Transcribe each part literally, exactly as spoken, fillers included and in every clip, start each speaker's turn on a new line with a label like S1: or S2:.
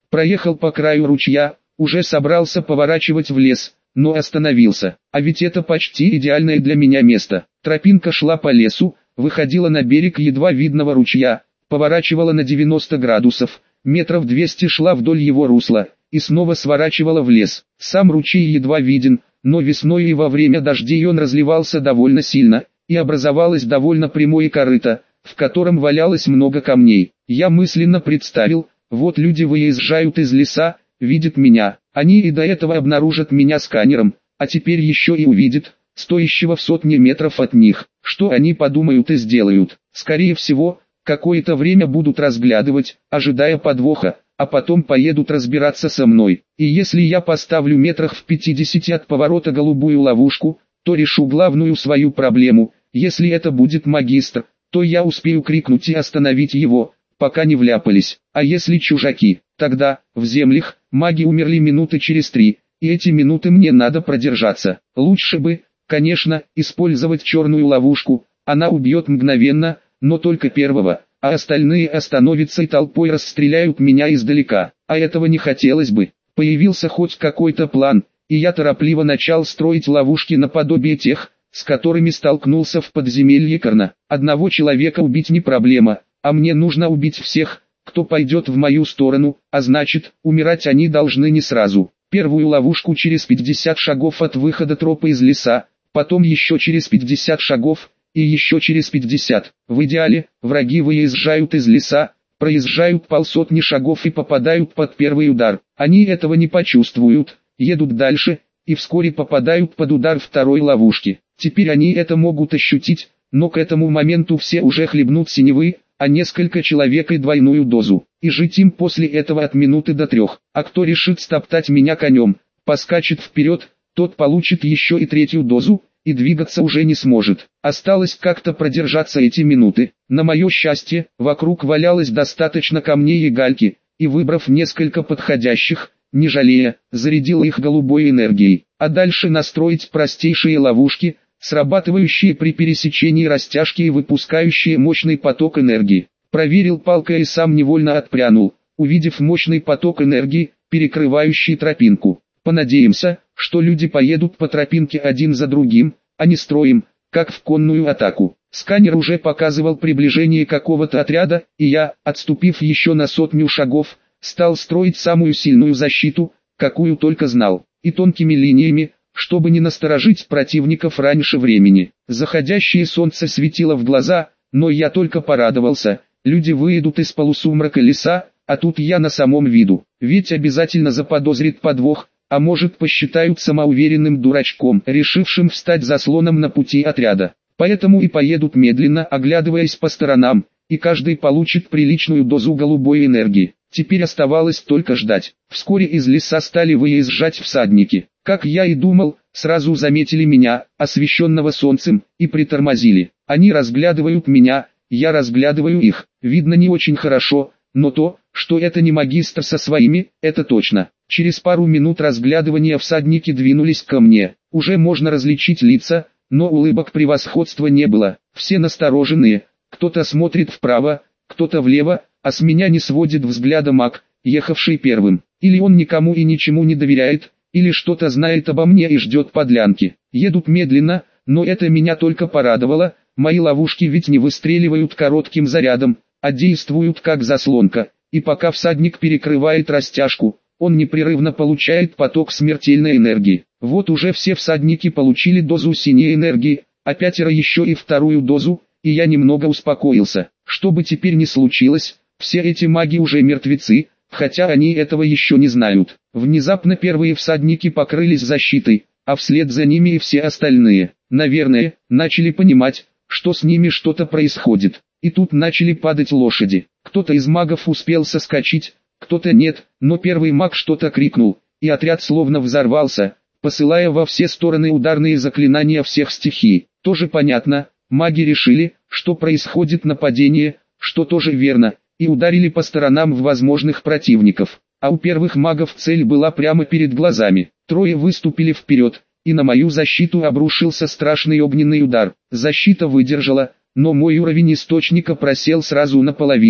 S1: Проехал по краю ручья, уже собрался поворачивать в лес, но остановился. А ведь это почти идеальное для меня место. Тропинка шла по лесу, выходила на берег едва видного ручья, поворачивала на девяносто градусов, метров двести шла вдоль его русла, и снова сворачивала в лес. Сам ручей едва виден, но весной и во время дождей он разливался довольно сильно, и образовалось довольно прямое корыто, в котором валялось много камней. Я мысленно представил, вот люди выезжают из леса, видят меня, они и до этого обнаружат меня сканером, а теперь еще и увидят, стоящего в сотни метров от них. Что они подумают и сделают? Скорее всего, какое-то время будут разглядывать, ожидая подвоха, а потом поедут разбираться со мной. И если я поставлю метрах в пятидесяти от поворота голубую ловушку, то решу главную свою проблему. Если это будет магистр, то я успею крикнуть и остановить его, пока не вляпались. А если чужаки, тогда, в землях, маги умерли минуты через три, и эти минуты мне надо продержаться. Лучше бы, конечно, использовать черную ловушку, она убьет мгновенно, но только первого, а остальные остановятся и толпой расстреляют меня издалека. А этого не хотелось бы. Появился хоть какой-то план, и я торопливо начал строить ловушки наподобие тех, с которыми столкнулся в подземелье Карна. Одного человека убить не проблема, а мне нужно убить всех, кто пойдет в мою сторону, а значит, умирать они должны не сразу. Первую ловушку через пятьдесят шагов от выхода тропы из леса, потом еще через пятьдесят шагов, и еще через пятьдесят. В идеале, враги выезжают из леса, проезжают полсотни шагов и попадают под первый удар. Они этого не почувствуют, едут дальше, и вскоре попадают под удар второй ловушки. Теперь они это могут ощутить, но к этому моменту все уже хлебнут синевы, а несколько человек и двойную дозу. И жить им после этого от минуты до трех. А кто решит стоптать меня конем, поскачет вперед, тот получит еще и третью дозу, и двигаться уже не сможет. Осталось как-то продержаться эти минуты. На мое счастье, вокруг валялось достаточно камней и гальки, и выбрав несколько подходящих, не жалея, зарядил их голубой энергией. А дальше настроить простейшие ловушки, срабатывающие при пересечении растяжки и выпускающие мощный поток энергии. Проверил палкой и сам невольно отпрянул, увидев мощный поток энергии, перекрывающий тропинку. Понадеемся, что люди поедут по тропинке один за другим, а не строем, как в конную атаку. Сканер уже показывал приближение какого-то отряда, и я, отступив еще на сотню шагов, стал строить самую сильную защиту, какую только знал, и тонкими линиями, чтобы не насторожить противников раньше времени. Заходящее солнце светило в глаза, но я только порадовался, люди выйдут из полусумрака леса, а тут я на самом виду, ведь обязательно заподозрит подвох, а может посчитают самоуверенным дурачком, решившим встать заслоном на пути отряда. Поэтому и поедут медленно, оглядываясь по сторонам, и каждый получит приличную дозу голубой энергии. Теперь оставалось только ждать. Вскоре из леса стали выезжать всадники. Как я и думал, сразу заметили меня, освещенного солнцем, и притормозили. Они разглядывают меня, я разглядываю их. Видно не очень хорошо, но то, что это не магистр со своими, это точно. Через пару минут разглядывания всадники двинулись ко мне. Уже можно различить лица, но улыбок превосходства не было. Все настороженные, кто-то смотрит вправо, кто-то влево, а с меня не сводит взгляда маг, ехавший первым. Или он никому и ничему не доверяет, или что-то знает обо мне и ждет подлянки. Едут медленно, но это меня только порадовало, мои ловушки ведь не выстреливают коротким зарядом, а действуют как заслонка, и пока всадник перекрывает растяжку, он непрерывно получает поток смертельной энергии. Вот уже все всадники получили дозу синей энергии, а пятеро еще и вторую дозу, и я немного успокоился. Что бы теперь ни случилось, все эти маги уже мертвецы, хотя они этого еще не знают. Внезапно первые всадники покрылись защитой, а вслед за ними и все остальные. Наверное, начали понимать, что с ними что-то происходит. И тут начали падать лошади. Кто-то из магов успел соскочить, кто-то нет, но первый маг что-то крикнул, и отряд словно взорвался, посылая во все стороны ударные заклинания всех стихий. Тоже понятно, маги решили, что происходит нападение, что тоже верно, и ударили по сторонам в возможных противников. А у первых магов цель была прямо перед глазами. Трое выступили вперед, и на мою защиту обрушился страшный огненный удар. Защита выдержала, но мой уровень источника просел сразу наполовину.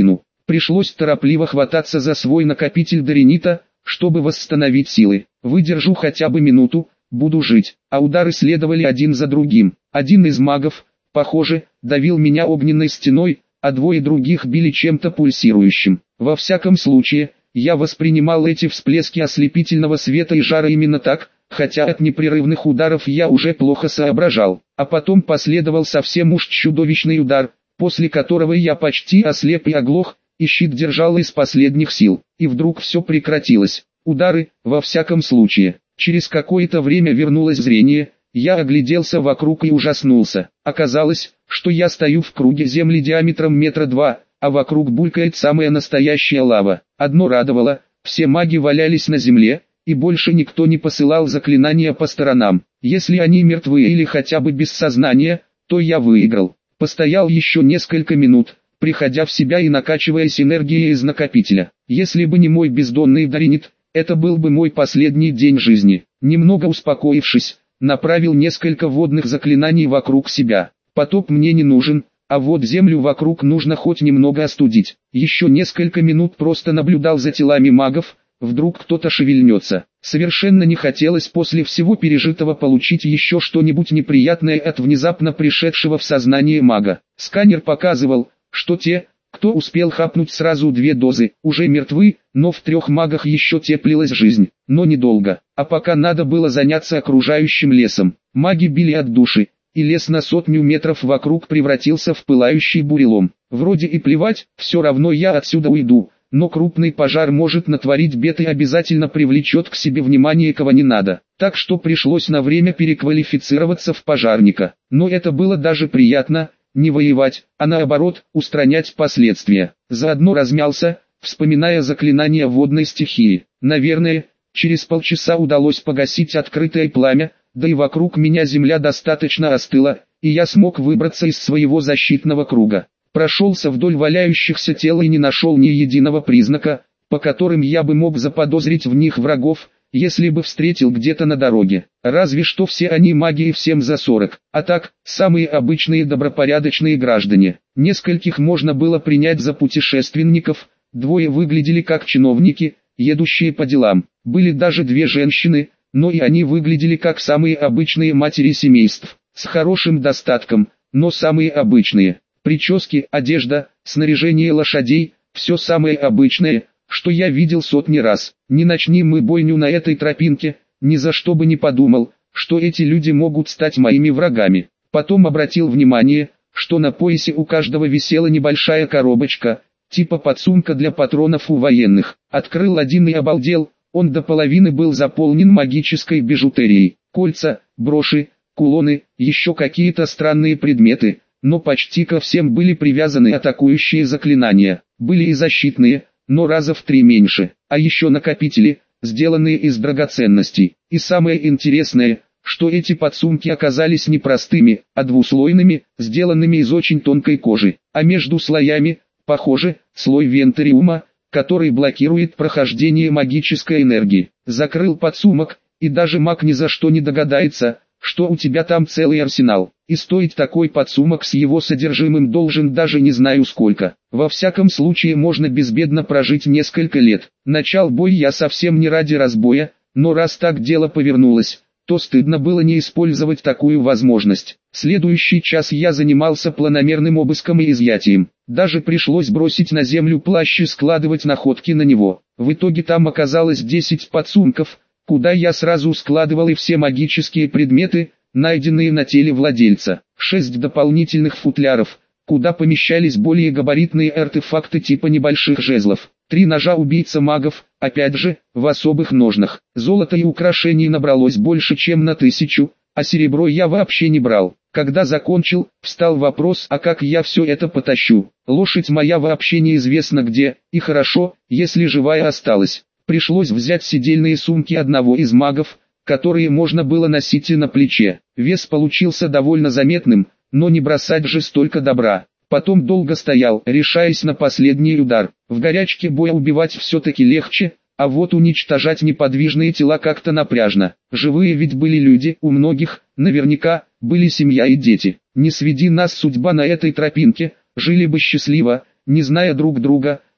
S1: Пришлось торопливо хвататься за свой накопитель даренита, чтобы восстановить силы. Выдержу хотя бы минуту, буду жить. А удары следовали один за другим. Один из магов, похоже, давил меня огненной стеной, а двое других били чем-то пульсирующим. Во всяком случае, я воспринимал эти всплески ослепительного света и жара именно так, хотя от непрерывных ударов я уже плохо соображал. А потом последовал совсем уж чудовищный удар, после которого я почти ослеп и оглох, и щит держал из последних сил. И вдруг все прекратилось. Удары, во всяком случае. Через какое-то время вернулось зрение, я огляделся вокруг и ужаснулся. Оказалось, что я стою в круге земли диаметром метра два, а вокруг булькает самая настоящая лава. Одно радовало, все маги валялись на земле, и больше никто не посылал заклинания по сторонам. Если они мертвы или хотя бы без сознания, то я выиграл. Постоял еще несколько минут, приходя в себя и накачиваясь энергией из накопителя. Если бы не мой бездонный даренит, это был бы мой последний день жизни. Немного успокоившись, направил несколько водных заклинаний вокруг себя. Потоп мне не нужен, а вот землю вокруг нужно хоть немного остудить. Еще несколько минут просто наблюдал за телами магов, вдруг кто-то шевельнется. Совершенно не хотелось после всего пережитого получить еще что-нибудь неприятное от внезапно пришедшего в сознание мага. Сканер показывал, что те, кто успел хапнуть сразу две дозы, уже мертвы, но в трех магах еще теплилась жизнь, но недолго. А пока надо было заняться окружающим лесом. Маги били от души, и лес на сотню метров вокруг превратился в пылающий бурелом. Вроде и плевать, все равно я отсюда уйду, но крупный пожар может натворить бед и обязательно привлечет к себе внимание кого не надо. Так что пришлось на время переквалифицироваться в пожарника. Но это было даже приятно, не воевать, а наоборот, устранять последствия. Заодно размялся, вспоминая заклинания водной стихии. Наверное, через полчаса удалось погасить открытое пламя, да и вокруг меня земля достаточно остыла, и я смог выбраться из своего защитного круга. Прошелся вдоль валяющихся тел и не нашел ни единого признака, по которым я бы мог заподозрить в них врагов, если бы встретил где-то на дороге. Разве что все они маги и всем за сорок, а так, самые обычные добропорядочные граждане. Нескольких можно было принять за путешественников, двое выглядели как чиновники, едущие по делам. Были даже две женщины, но и они выглядели как самые обычные матери семейств, с хорошим достатком, но самые обычные. Прически, одежда, снаряжение лошадей, все самое обычное, что я видел сотни раз. Не начни мы бойню на этой тропинке, ни за что бы не подумал, что эти люди могут стать моими врагами. Потом обратил внимание, что на поясе у каждого висела небольшая коробочка, типа подсумка для патронов у военных. Открыл один и обалдел, он до половины был заполнен магической бижутерией. Кольца, броши, кулоны, еще какие-то странные предметы, но почти ко всем были привязаны атакующие заклинания. Были и защитные, но раза в три меньше, а еще накопители, сделанные из драгоценностей. И самое интересное, что эти подсумки оказались не простыми, а двуслойными, сделанными из очень тонкой кожи, а между слоями, похоже, слой вентариума, который блокирует прохождение магической энергии. Закрыл подсумок, и даже маг ни за что не догадается, что у тебя там целый арсенал. И стоить такой подсумок с его содержимым должен даже не знаю сколько. Во всяком случае можно безбедно прожить несколько лет. Начал бой я совсем не ради разбоя, но раз так дело повернулось, то стыдно было не использовать такую возможность. Следующий час я занимался планомерным обыском и изъятием. Даже пришлось бросить на землю плащ и складывать находки на него. В итоге там оказалось десять подсумков, куда я сразу складывал и все магические предметы, найденные на теле владельца. Шесть дополнительных футляров, куда помещались более габаритные артефакты типа небольших жезлов. Три ножа убийца магов, опять же, в особых ножнах. Золота и украшений набралось больше чем на тысячу, а серебро я вообще не брал. Когда закончил, встал вопрос, а как я все это потащу. Лошадь моя вообще неизвестно где, и хорошо, если живая осталась. Пришлось взять сидельные сумки одного из магов, которые можно было носить и на плече. Вес получился довольно заметным, но не бросать же столько добра. Потом долго стоял, решаясь на последний удар. В горячке боя убивать все-таки легче, а вот уничтожать неподвижные тела как-то напряжно. Живые ведь были люди, у многих, наверняка, были семья и дети. Не сведи нас судьба на этой тропинке, жили бы счастливо, не зная друг друга,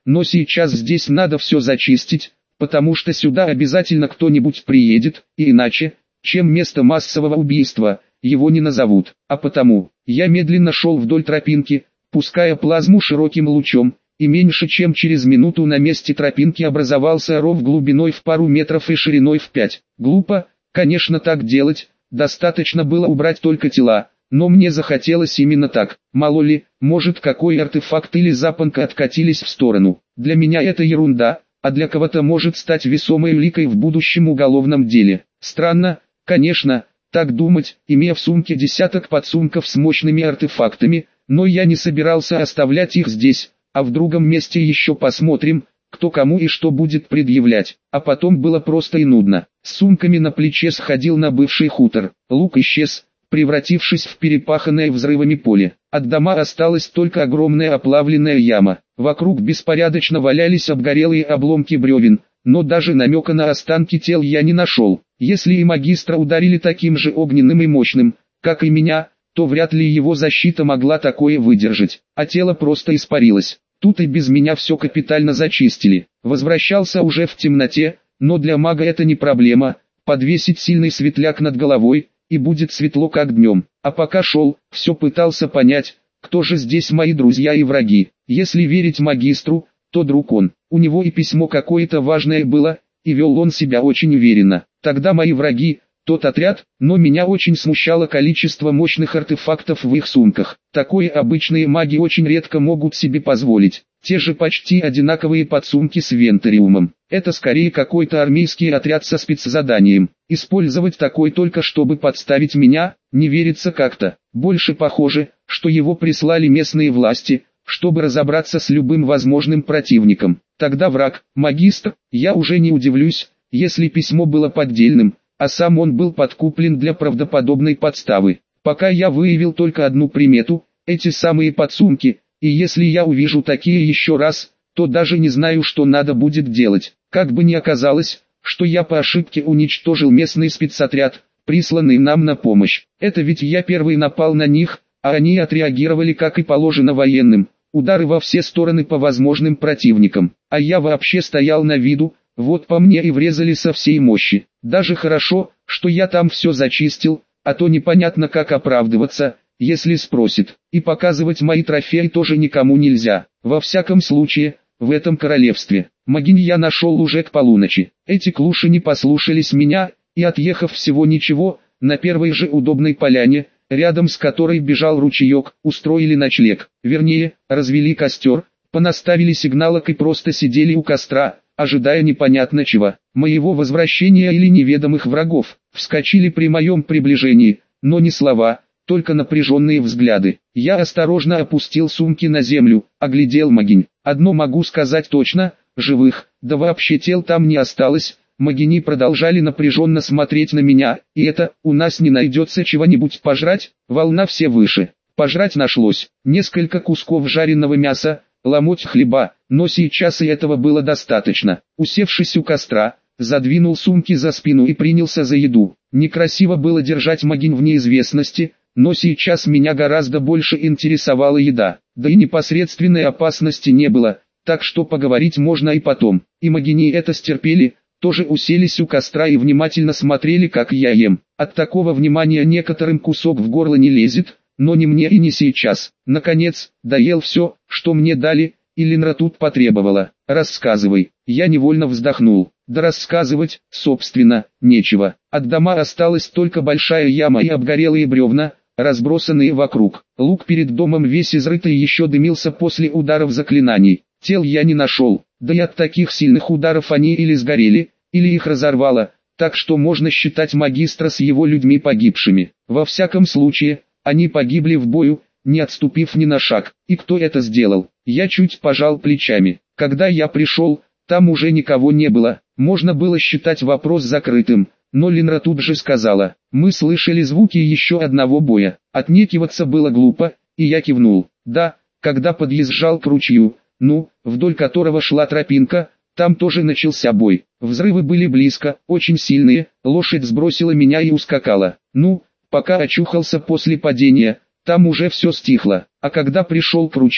S1: но сейчас здесь надо все зачистить, потому что сюда обязательно кто-нибудь приедет, и иначе, чем место массового убийства, его не назовут. А потому, я медленно шел вдоль тропинки, пуская плазму широким лучом, и меньше чем через минуту на месте тропинки образовался ров глубиной в пару метров и шириной в пять. Глупо, конечно, так делать, достаточно было убрать только тела, но мне захотелось именно так. Мало ли, может какой артефакт или запонка откатились в сторону. Для меня это ерунда, а для кого-то может стать весомой уликой в будущем уголовном деле. Странно, конечно, так думать, имея в сумке десяток подсумков с мощными артефактами, но я не собирался оставлять их здесь, а в другом месте еще посмотрим, кто кому и что будет предъявлять. А потом было просто и нудно. С сумками на плече сходил на бывший хутор. Луг исчез, превратившись в перепаханное взрывами поле. От дома осталась только огромная оплавленная яма. Вокруг беспорядочно валялись обгорелые обломки бревен, но даже намека на останки тел я не нашел. Если и магистра ударили таким же огненным и мощным, как и меня, то вряд ли его защита могла такое выдержать, а тело просто испарилось. Тут и без меня все капитально зачистили. Возвращался уже в темноте, но для мага это не проблема, подвесить сильный светляк над головой, и будет светло как днем. А пока шел, все пытался понять, кто же здесь мои друзья и враги. Если верить магистру, то друг он. У него и письмо какое-то важное было, и вел он себя очень уверенно. Тогда мои враги, тот отряд, но меня очень смущало количество мощных артефактов в их сумках. Такое обычные маги очень редко могут себе позволить. Те же почти одинаковые подсумки с вентариумом. Это скорее какой-то армейский отряд со спецзаданием. Использовать такой только чтобы подставить меня, не верится как-то. Больше похоже, что его прислали местные власти, чтобы разобраться с любым возможным противником. Тогда враг, магистр, я уже не удивлюсь, если письмо было поддельным, а сам он был подкуплен для правдоподобной подставы. Пока я выявил только одну примету, эти самые подсумки, и если я увижу такие еще раз, то даже не знаю, что надо будет делать. Как бы ни оказалось, что я по ошибке уничтожил местный спецотряд, присланный нам на помощь. Это ведь я первый напал на них, а они отреагировали как и положено военным. Удары во все стороны по возможным противникам. А я вообще стоял на виду, вот по мне и врезали со всей мощи. Даже хорошо, что я там все зачистил, а то непонятно как оправдываться, если спросит. И показывать мои трофеи тоже никому нельзя. Во всяком случае, в этом королевстве. Могинь я нашел уже к полуночи. Эти клуши не послушались меня, и отъехав всего ничего, на первой же удобной поляне, рядом с которой бежал ручеек, устроили ночлег. Вернее, развели костер, понаставили сигналок и просто сидели у костра, ожидая непонятно чего, моего возвращения или неведомых врагов. Вскочили при моем приближении, но ни слова, только напряженные взгляды. Я осторожно опустил сумки на землю, оглядел могинь. Одно могу сказать точно, живых, да вообще тел там не осталось. Могини продолжали напряженно смотреть на меня, и это, у нас не найдется чего-нибудь пожрать, волна все выше. Пожрать нашлось, несколько кусков жареного мяса, ломоть хлеба, но сейчас и этого было достаточно. Усевшись у костра, задвинул сумки за спину и принялся за еду. Некрасиво было держать могинь в неизвестности, но сейчас меня гораздо больше интересовала еда. Да и непосредственной опасности не было, так что поговорить можно и потом. И могини это стерпели, тоже уселись у костра и внимательно смотрели, как я ем. От такого внимания некоторым кусок в горло не лезет, но не мне и не сейчас. Наконец, доел все, что мне дали, и Линра тут потребовала. «Рассказывай». Я невольно вздохнул. Да рассказывать, собственно, нечего. От дома осталась только большая яма и обгорелые бревна, разбросанные вокруг. Луг перед домом весь изрытый еще дымился после ударов заклинаний. Тел я не нашел, да и от таких сильных ударов они или сгорели, или их разорвало, так что можно считать магистра с его людьми погибшими. Во всяком случае, они погибли в бою, не отступив ни на шаг. И кто это сделал? Я чуть пожал плечами. Когда я пришел, там уже никого не было. Можно было считать вопрос закрытым, но Линра тут же сказала: «Мы слышали звуки еще одного боя». Отнекиваться было глупо, и я кивнул. Да, когда подъезжал к ручью, ну, вдоль которого шла тропинка, там тоже начался бой. Взрывы были близко, очень сильные, лошадь сбросила меня и ускакала. Ну, пока очухался после падения, там уже все стихло, а когда пришел к ручью,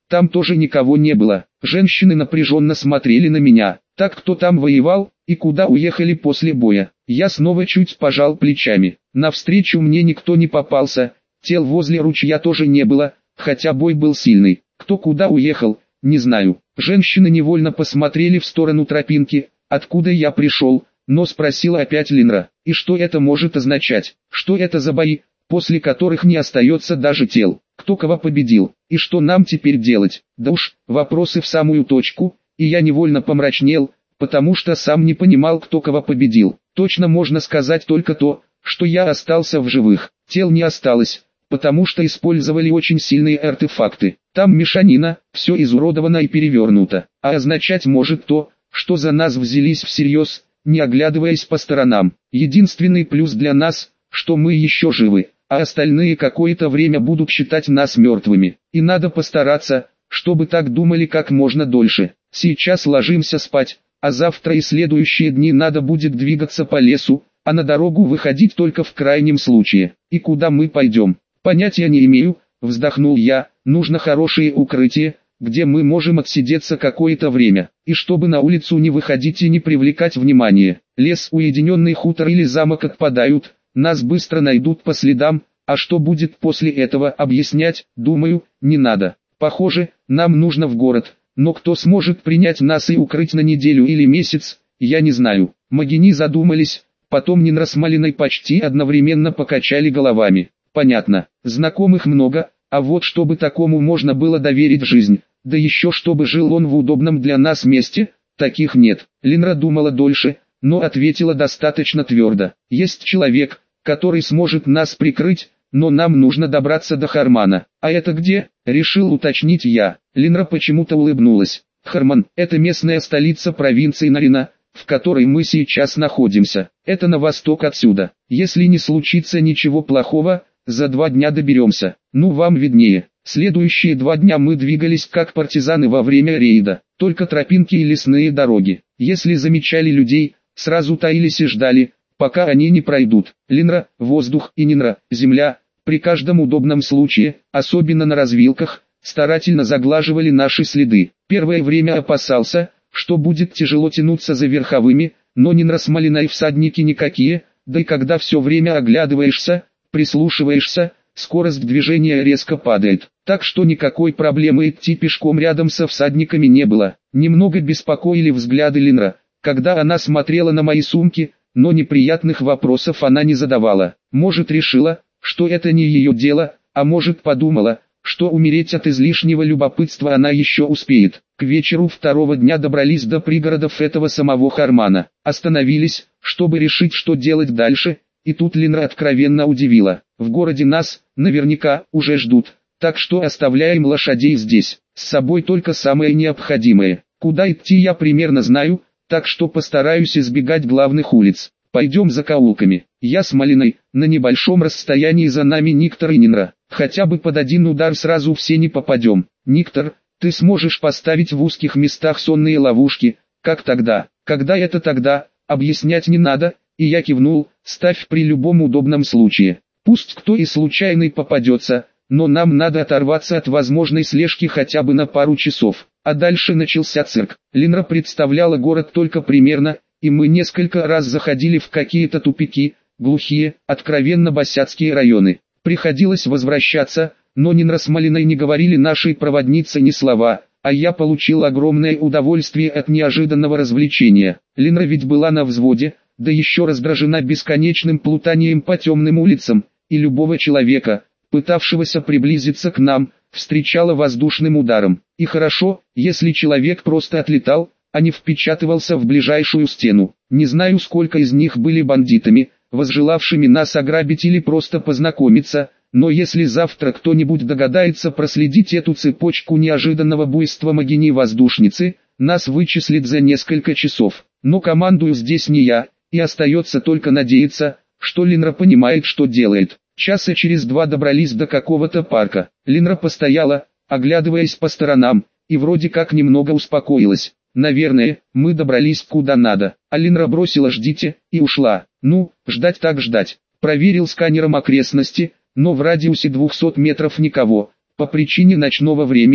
S1: Там тоже никого не было. Женщины напряженно смотрели на меня. Так кто там воевал, и куда уехали после боя? Я снова чуть пожал плечами. Навстречу мне никто не попался, тел возле ручья тоже не было, хотя бой был сильный. Кто куда уехал, не знаю. Женщины невольно посмотрели в сторону тропинки, откуда я пришел, но спросила опять Линра. И что это может означать? Что это за бои, после которых не остается даже тел? Кто кого победил? И что нам теперь делать? Да уж, вопросы в самую точку, и я невольно помрачнел, потому что сам не понимал, кто кого победил. Точно можно сказать только то, что я остался в живых. Тел не осталось, потому что использовали очень сильные артефакты. Там мешанина, все изуродовано и перевернуто. А означать может то, что за нас взялись всерьез, не оглядываясь по сторонам. Единственный плюс для нас, что мы еще живы, а остальные какое-то время будут считать нас мертвыми. И надо постараться, чтобы так думали как можно дольше. Сейчас ложимся спать, а завтра и следующие дни надо будет двигаться по лесу, а на дорогу выходить только в крайнем случае. И куда мы пойдем? Понятия не имею, вздохнул я. Нужно хорошее укрытие, где мы можем отсидеться какое-то время, и чтобы на улицу не выходить и не привлекать внимание. Лес, уединенный хутор или замок отпадают, нас быстро найдут по следам, а что будет после этого объяснять, думаю, не надо. Похоже, нам нужно в город, но кто сможет принять нас и укрыть на неделю или месяц, я не знаю. Магини задумались, потом Нинра с Малиной почти одновременно покачали головами. Понятно, знакомых много, а вот чтобы такому можно было доверить жизнь, да еще чтобы жил он в удобном для нас месте, таких нет. Линра думала дольше, но ответила достаточно твердо. Есть человек, который сможет нас прикрыть, но нам нужно добраться до Хармана. А это где? Решил уточнить я. Линра почему-то улыбнулась. Харман – это местная столица провинции Нарина, в которой мы сейчас находимся. Это на восток отсюда. Если не случится ничего плохого, за два дня доберемся. Ну вам виднее. Следующие два дня мы двигались как партизаны во время рейда. Только тропинки и лесные дороги. Если замечали людей, сразу таились и ждали, пока они не пройдут. Линра, воздух и Нинра, земля, при каждом удобном случае, особенно на развилках, старательно заглаживали наши следы. Первое время опасался, что будет тяжело тянуться за верховыми, но Нинра с Малиной всадники никакие, да и когда все время оглядываешься, прислушиваешься, скорость движения резко падает. Так что никакой проблемы идти пешком рядом со всадниками не было. Немного беспокоили взгляды Линра, когда она смотрела на мои сумки, но неприятных вопросов она не задавала. Может, решила, что это не ее дело, а может, подумала, что умереть от излишнего любопытства она еще успеет. К вечеру второго дня добрались до пригородов этого самого Хармана. Остановились, чтобы решить, что делать дальше, и тут Линра откровенно удивила. В городе нас, наверняка, уже ждут, так что оставляем лошадей здесь. С собой только самое необходимое. Куда идти я примерно знаю, так что постараюсь избегать главных улиц. Пойдем закоулками. Я с Малиной, на небольшом расстоянии за нами Никтор и Нинра. Хотя бы под один удар сразу все не попадем. Никтор, ты сможешь поставить в узких местах сонные ловушки, как тогда. Когда это тогда, объяснять не надо, и я кивнул, ставь при любом удобном случае. Пусть кто и случайный попадется, но нам надо оторваться от возможной слежки хотя бы на пару часов. А дальше начался цирк. Линра представляла город только примерно, и мы несколько раз заходили в какие-то тупики, глухие, откровенно босяцкие районы. Приходилось возвращаться, но Нинра с Малиной не говорили нашей проводнице ни слова, а я получил огромное удовольствие от неожиданного развлечения. Линра ведь была на взводе, да еще раздражена бесконечным плутанием по темным улицам, и любого человека, пытавшегося приблизиться к нам, встречала воздушным ударом. И хорошо, если человек просто отлетал, а не впечатывался в ближайшую стену. Не знаю, сколько из них были бандитами, возжелавшими нас ограбить или просто познакомиться, но если завтра кто-нибудь догадается проследить эту цепочку неожиданного буйства Магини-воздушницы, нас вычислит за несколько часов. Но командую здесь не я, и остается только надеяться, что Линра понимает, что делает. Часа через два добрались до какого-то парка. Линра постояла, оглядываясь по сторонам, и вроде как немного успокоилась. Наверное, мы добрались куда надо. А Линра бросила «ждите» и ушла. Ну, ждать так ждать. Проверил сканером окрестности, но в радиусе двухсот метров никого. По причине ночного времени,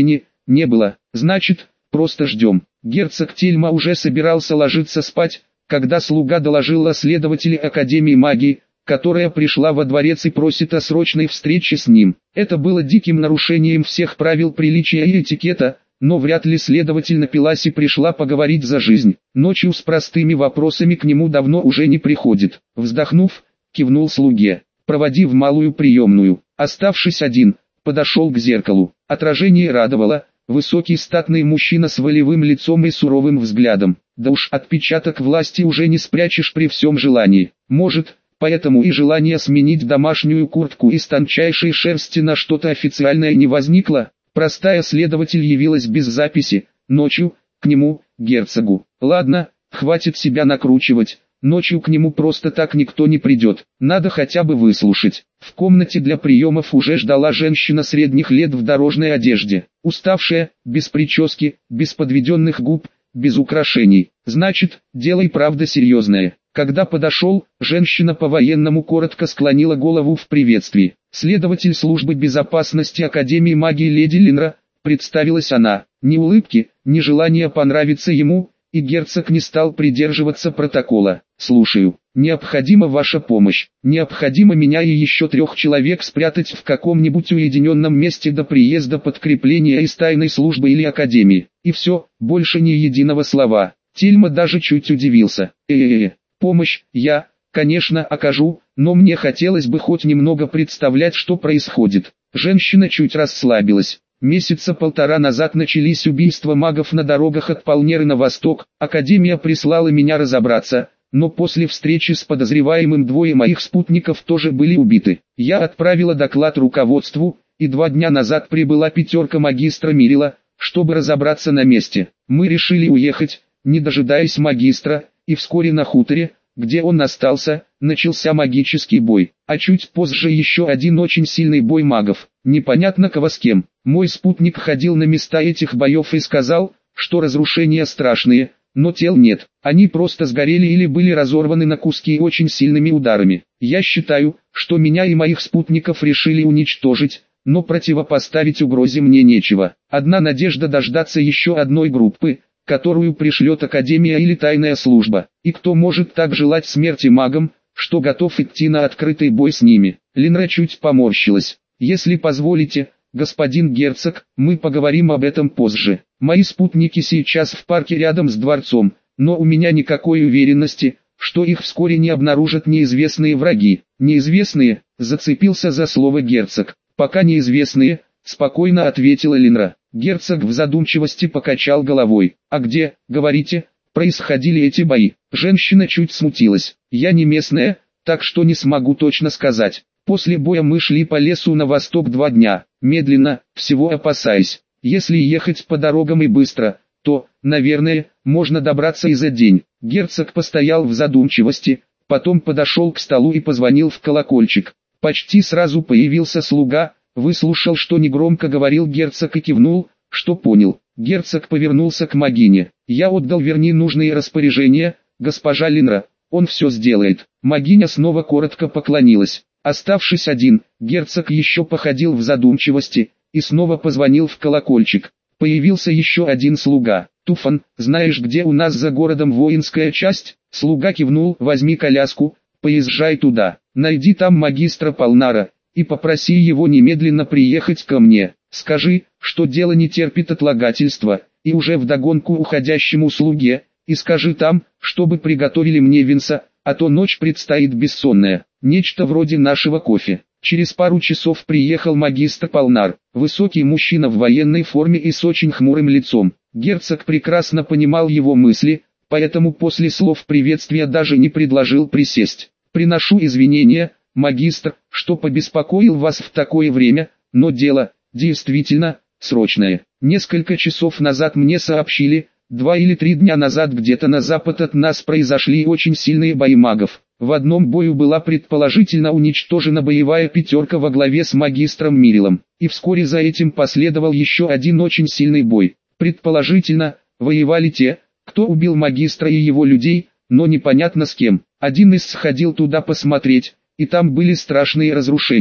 S1: Не было. Значит, просто ждем. Герцог Тельма уже собирался ложиться спать, когда слуга доложил о следователе Академии магии, которая пришла во дворец и просит о срочной встрече с ним. Это было диким нарушением всех правил приличия и этикета, но вряд ли следователь напилась и пришла поговорить за жизнь. Ночью с простыми вопросами к нему давно уже не приходит. Вздохнув, кивнул слуге. Проводи в малую приемную. Оставшись один, подошел к зеркалу. Отражение радовало. Высокий статный мужчина с волевым лицом и суровым взглядом. Да уж, отпечаток власти уже не спрячешь при всем желании. Может, поэтому и желание сменить домашнюю куртку из тончайшей шерсти на что-то официальное не возникло. Простая следователь явилась без записи, ночью, к нему, герцогу. Ладно, хватит себя накручивать, ночью к нему просто так никто не придет, надо хотя бы выслушать. В комнате для приемов уже ждала женщина средних лет в дорожной одежде, уставшая, без прически, без подведенных губ, без украшений. Значит, дело и правда серьезное. Когда подошел, женщина по-военному коротко склонила голову в приветствии. Следователь службы безопасности Академии магии леди Линра, представилась она. Ни улыбки, ни желания понравиться ему, и герцог не стал придерживаться протокола. Слушаю. Необходима ваша помощь. Необходимо меня и еще трех человек спрятать в каком-нибудь уединенном месте до приезда подкрепления из тайной службы или Академии. И все, больше ни единого слова. Тельма даже чуть удивился. Э-э-э. Помощь, я, конечно, окажу, но мне хотелось бы хоть немного представлять, что происходит. Женщина чуть расслабилась. Месяца полтора назад начались убийства магов на дорогах от Палнеры на восток. Академия прислала меня разобраться, но после встречи с подозреваемым двое моих спутников тоже были убиты. Я отправила доклад руководству, и два дня назад прибыла пятерка магистра Мирила, чтобы разобраться на месте. Мы решили уехать, не дожидаясь магистра, и вскоре на хуторе, где он остался, начался магический бой, а чуть позже еще один очень сильный бой магов, непонятно кого с кем. Мой спутник ходил на места этих боев и сказал, что разрушения страшные, но тел нет, они просто сгорели или были разорваны на куски очень сильными ударами. Я считаю, что меня и моих спутников решили уничтожить, но противопоставить угрозе мне нечего. Одна надежда дождаться еще одной группы, которую пришлет Академия или тайная служба. И кто может так желать смерти магам, что готов идти на открытый бой с ними? Линра чуть поморщилась. Если позволите, господин герцог, мы поговорим об этом позже. Мои спутники сейчас в парке рядом с дворцом, но у меня никакой уверенности, что их вскоре не обнаружат неизвестные враги. Неизвестные, зацепился за слово герцог. Пока неизвестные, спокойно ответила Линра. Герцог в задумчивости покачал головой. А где, говорите, происходили эти бои? Женщина чуть смутилась. Я не местная, так что не смогу точно сказать. После боя мы шли по лесу на восток два дня, медленно, всего опасаясь. Если ехать по дорогам и быстро, то, наверное, можно добраться и за день. Герцог постоял в задумчивости, потом подошел к столу и позвонил в колокольчик. Почти сразу появился слуга, выслушал, что негромко говорил герцог, и кивнул, что понял. Герцог повернулся к Магине. «Я отдал верни нужные распоряжения, госпожа Линра, он все сделает». Магиня снова коротко поклонилась. Оставшись один, герцог еще походил в задумчивости, и снова позвонил в колокольчик. Появился еще один слуга. «Туфан, знаешь, где у нас за городом воинская часть?» Слуга кивнул. «Возьми коляску, поезжай туда, найди там магистра Палнара, и попроси его немедленно приехать ко мне. Скажи, что дело не терпит отлагательства, и уже вдогонку уходящему слуге, и скажи там, чтобы приготовили мне винца, а то ночь предстоит бессонная, нечто вроде нашего кофе». Через пару часов приехал магистр Палнар, высокий мужчина в военной форме и с очень хмурым лицом. Герцог прекрасно понимал его мысли, поэтому после слов приветствия даже не предложил присесть. «Приношу извинения, магистр, что побеспокоил вас в такое время, но дело, действительно, срочное. Несколько часов назад мне сообщили, два или три дня назад где-то на запад от нас произошли очень сильные бои магов. В одном бою была предположительно уничтожена боевая пятерка во главе с магистром Мирилом, и вскоре за этим последовал еще один очень сильный бой. Предположительно, воевали те, кто убил магистра и его людей, но непонятно с кем. Один из сходил туда посмотреть, и там были страшные разрушения.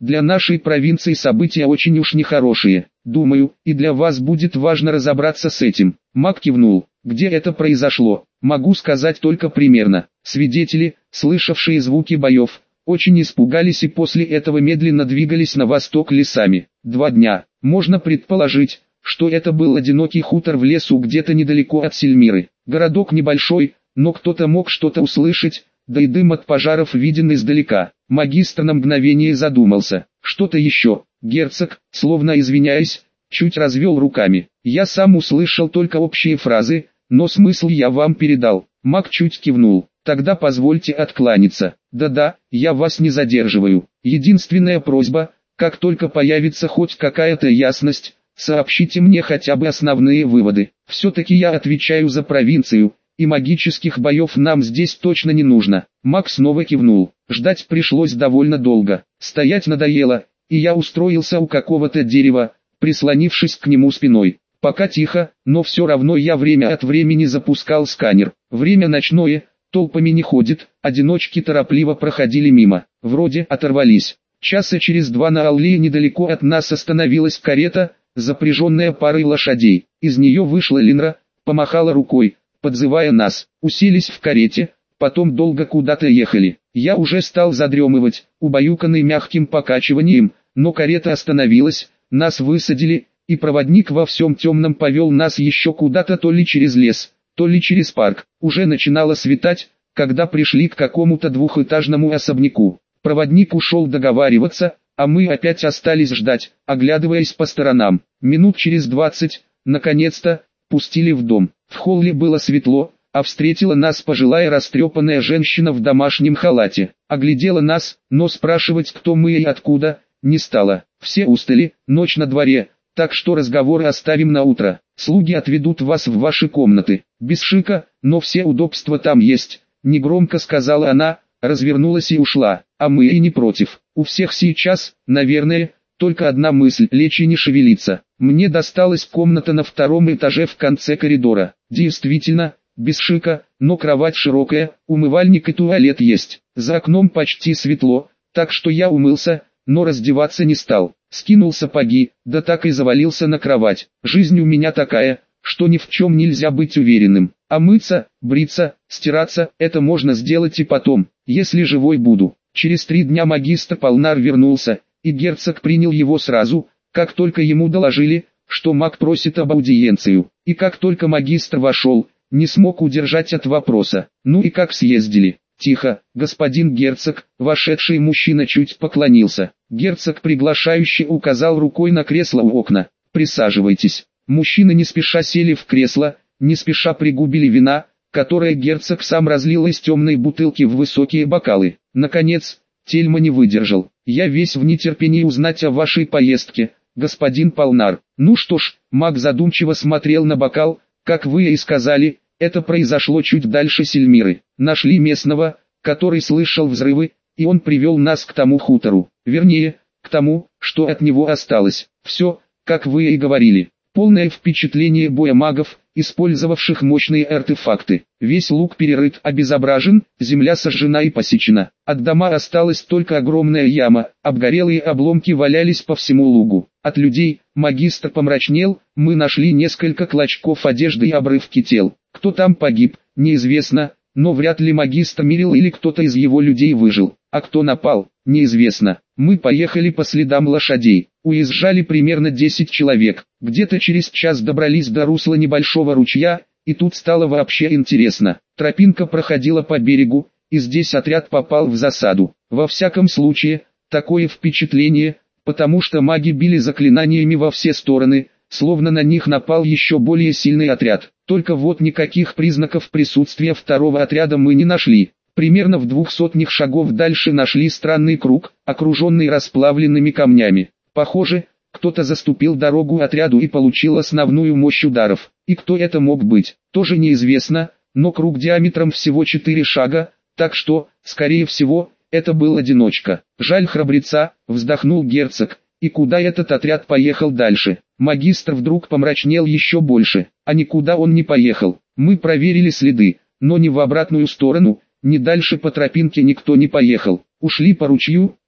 S1: Для нашей провинции события очень уж нехорошие. Думаю, и для вас будет важно разобраться с этим. Маг кивнул. Где это произошло? Могу сказать только примерно. Свидетели, слышавшие звуки боев, очень испугались и после этого медленно двигались на восток лесами. Два дня. Можно предположить, что это был одинокий хутор в лесу где-то недалеко от Сельмиры. Городок небольшой, но кто-то мог что-то услышать, да и дым от пожаров виден издалека. Магистр на мгновение задумался. Что-то еще. Герцог, словно извиняясь, чуть развел руками. Я сам услышал только общие фразы, но смысл я вам передал. Маг чуть кивнул. Тогда позвольте откланяться. Да-да, я вас не задерживаю. Единственная просьба, как только появится хоть какая-то ясность, сообщите мне хотя бы основные выводы. Все-таки я отвечаю за провинцию, и магических боев нам здесь точно не нужно. Маг снова кивнул. Ждать пришлось довольно долго. Стоять надоело, и я устроился у какого-то дерева, прислонившись к нему спиной. Пока тихо, но все равно я время от времени запускал сканер. Время ночное, толпами не ходит, одиночки торопливо проходили мимо. Вроде оторвались. Часа через два на аллее недалеко от нас остановилась карета, запряженная парой лошадей. Из нее вышла Линра, помахала рукой, подзывая нас. Уселись в карете, потом долго куда-то ехали. Я уже стал задремывать, убаюканный мягким покачиванием, но карета остановилась, нас высадили, и проводник во всем темном повел нас еще куда-то то ли через лес, то ли через парк. Уже начинало светать, когда пришли к какому-то двухэтажному особняку. Проводник ушел договариваться, а мы опять остались ждать, оглядываясь по сторонам. Минут через двадцать, наконец-то, пустили в дом. В холле было светло, а встретила нас пожилая растрепанная женщина в домашнем халате. Оглядела нас, но спрашивать, кто мы и откуда, не стала. Все устали, ночь на дворе, так что разговоры оставим на утро. Слуги отведут вас в ваши комнаты. Без шика, но все удобства там есть, негромко сказала она, развернулась и ушла. А мы и не против. У всех сейчас, наверное, только одна мысль – лечь и не шевелиться. Мне досталась комната на втором этаже в конце коридора. Действительно, без шика, но кровать широкая, умывальник и туалет есть. За окном почти светло, так что я умылся, но раздеваться не стал. Скинул сапоги, да так и завалился на кровать. Жизнь у меня такая, что ни в чем нельзя быть уверенным. А мыться, бриться, стираться – это можно сделать и потом, если живой буду. Через три дня магистр Полнар вернулся, и герцог принял его сразу, как только ему доложили, что маг просит об аудиенцию. И как только магистр вошел, не смог удержать от вопроса: «Ну и как съездили?» «Тихо, господин герцог», вошедший мужчина чуть поклонился. Герцог приглашающе указал рукой на кресло у окна. «Присаживайтесь». Мужчины не спеша сели в кресло, не спеша пригубили вина, которое герцог сам разлил из темной бутылки в высокие бокалы. Наконец, Тельма не выдержал. «Я весь в нетерпении узнать о вашей поездке, господин Полнар». «Ну что ж», маг задумчиво смотрел на бокал, «как вы и сказали, это произошло чуть дальше Сельмиры. Нашли местного, который слышал взрывы, и он привел нас к тому хутору. Вернее, к тому, что от него осталось. Все, как вы и говорили. Полное впечатление боя магов, использовавших мощные артефакты. Весь луг перерыт, обезображен, земля сожжена и посечена. От дома осталась только огромная яма, обгорелые обломки валялись по всему лугу. От людей, магистр помрачнел, мы нашли несколько клочков одежды и обрывки тел. Кто там погиб, неизвестно, но вряд ли магистр Мирил или кто-то из его людей выжил. А кто напал, неизвестно. Мы поехали по следам лошадей. Уезжали примерно десять человек. Где-то через час добрались до русла небольшого ручья, и тут стало вообще интересно. Тропинка проходила по берегу, и здесь отряд попал в засаду. Во всяком случае, такое впечатление, потому что маги били заклинаниями во все стороны, словно на них напал еще более сильный отряд. Только вот никаких признаков присутствия второго отряда мы не нашли. Примерно в двух сотнях шагов дальше нашли странный круг, окруженный расплавленными камнями. Похоже, кто-то заступил дорогу отряду и получил основную мощь ударов. И кто это мог быть, тоже неизвестно, но круг диаметром всего четыре шага, так что, скорее всего, это был одиночка. Жаль храбреца, вздохнул герцог. И куда этот отряд поехал дальше? Магистр вдруг помрачнел еще больше. А никуда он не поехал. Мы проверили следы, но ни в обратную сторону, ни дальше по тропинке никто не поехал. Ушли по ручью,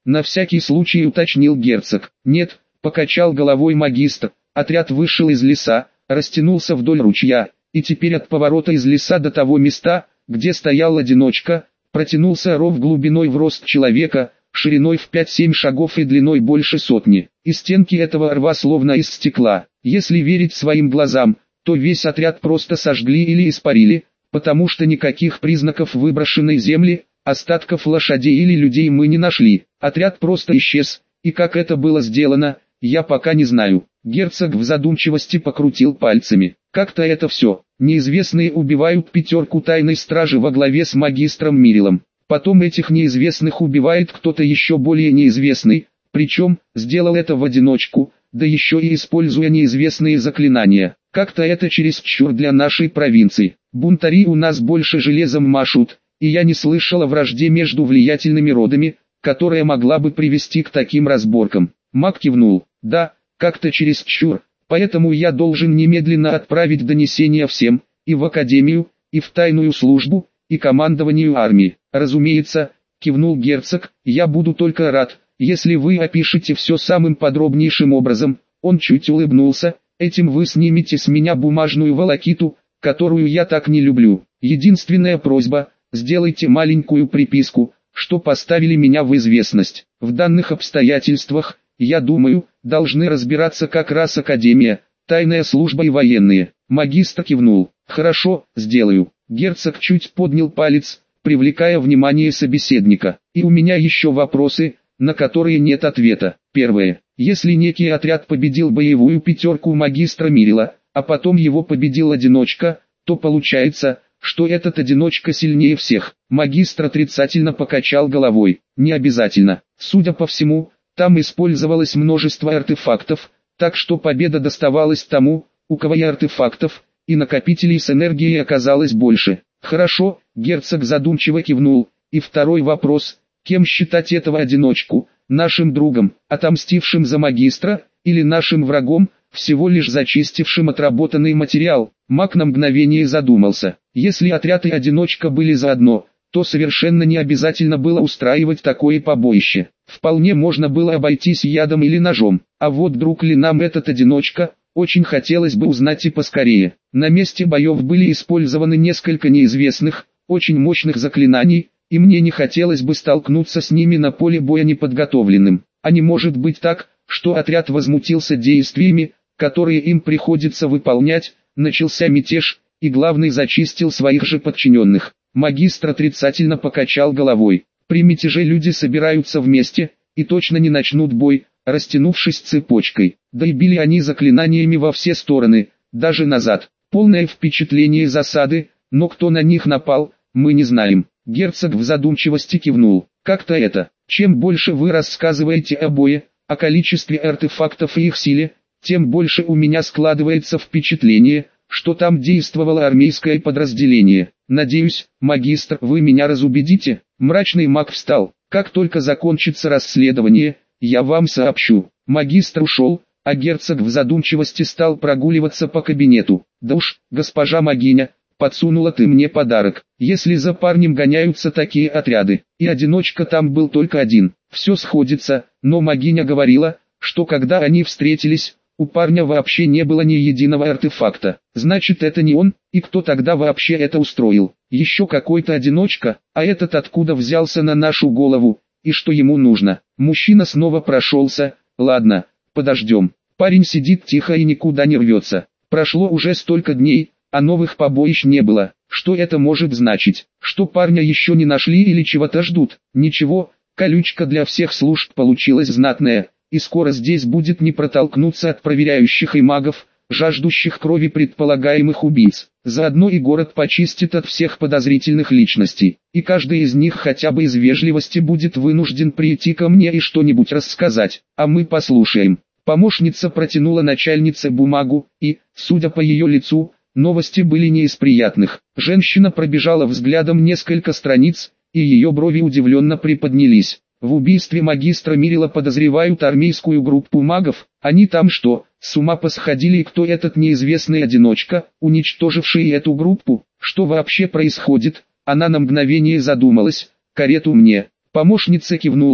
S1: На всякий случай уточнил герцог. Нет, покачал головой магистр. Отряд вышел из леса, растянулся вдоль ручья, и теперь от поворота из леса до того места, где стоял одиночка, протянулся ров глубиной в рост человека, шириной в пять-семь шагов и длиной больше сотни. И стенки этого рва словно из стекла. Если верить своим глазам, то весь отряд просто сожгли или испарили, потому что никаких признаков выброшенной земли, остатков лошадей или людей мы не нашли. Отряд просто исчез, и как это было сделано, я пока не знаю. Герцог в задумчивости покрутил пальцами. Как-то это все. Неизвестные убивают пятерку тайной стражи во главе с магистром Мирилом. Потом этих неизвестных убивает кто-то еще более неизвестный, причем, сделал это в одиночку, да еще и используя неизвестные заклинания. Как-то это чересчур для нашей провинции. Бунтари у нас больше железом машут, и я не слышал о вражде между влиятельными родами, которая могла бы привести к таким разборкам. Маг кивнул. Да, как-то чересчур, поэтому я должен немедленно отправить донесение всем, и в академию, и в тайную службу, и командованию армии. Разумеется, кивнул герцог, я буду только рад, если вы опишете все самым подробнейшим образом. Он чуть улыбнулся, этим вы снимете с меня бумажную волокиту, которую я так не люблю. Единственная просьба, сделайте маленькую приписку, что поставили меня в известность. В данных обстоятельствах, я думаю, должны разбираться как раз Академия, тайная служба и военные. Магистр кивнул. Хорошо, сделаю. Герцог чуть поднял палец, привлекая внимание собеседника. И у меня еще вопросы, на которые нет ответа. Первое. Если некий отряд победил боевую пятерку магистра Мирила, а потом его победил одиночка, то получается, что этот одиночка сильнее всех. Магистр отрицательно покачал головой. Не обязательно. Судя по всему, там использовалось множество артефактов, так что победа доставалась тому, у кого и артефактов, и накопителей с энергией оказалось больше. Хорошо, герцог задумчиво кивнул. И второй вопрос, кем считать этого одиночку, нашим другом, отомстившим за магистра, или нашим врагом, всего лишь зачистившим отработанный материал? Маг на мгновение задумался. Если отряд и одиночка были заодно, то совершенно не обязательно было устраивать такое побоище. Вполне можно было обойтись ядом или ножом. А вот друг ли нам этот одиночка, очень хотелось бы узнать и поскорее. На месте боев были использованы несколько неизвестных, очень мощных заклинаний, и мне не хотелось бы столкнуться с ними на поле боя неподготовленным. А не может быть так, что отряд возмутился действиями, которые им приходится выполнять, начался мятеж, и главный зачистил своих же подчиненных. Магистр отрицательно покачал головой. При мятеже люди собираются вместе, и точно не начнут бой, растянувшись цепочкой. Да и били они заклинаниями во все стороны, даже назад. Полное впечатление засады, но кто на них напал, мы не знаем. Герцог в задумчивости кивнул. Как-то это. Чем больше вы рассказываете о бое, о количестве артефактов и их силе, тем больше у меня складывается впечатление, что там действовало армейское подразделение. Надеюсь, магистр, вы меня разубедите. Мрачный маг встал. Как только закончится расследование, я вам сообщу. Магистр ушел, а герцог в задумчивости стал прогуливаться по кабинету. Да уж, госпожа магиня, подсунула ты мне подарок. Если за парнем гоняются такие отряды, и одиночка там был только один, все сходится, но магиня говорила, что когда они встретились, у парня вообще не было ни единого артефакта. Значит, это не он, и кто тогда вообще это устроил? Еще какой-то одиночка, а этот откуда взялся на нашу голову, и что ему нужно? Мужчина снова прошелся. Ладно, подождем. Парень сидит тихо и никуда не рвется. Прошло уже столько дней, а новых побоищ не было. Что это может значить? Что парня еще не нашли или чего-то ждут? Ничего, колючка для всех служб получилась знатная. И скоро здесь будет не протолкнуться от проверяющих и магов, жаждущих крови предполагаемых убийц. Заодно и город почистит от всех подозрительных личностей. И каждый из них хотя бы из вежливости будет вынужден прийти ко мне и что-нибудь рассказать. А мы послушаем. Помощница протянула начальнице бумагу, и, судя по ее лицу, новости были не из приятных. Женщина пробежала взглядом несколько страниц, и ее брови удивленно приподнялись. В убийстве магистра Мирила подозревают армейскую группу магов. Они там что, с ума посходили? И кто этот неизвестный одиночка, уничтоживший эту группу? Что вообще происходит? Она на мгновение задумалась. Карету мне. Помощница кивнула,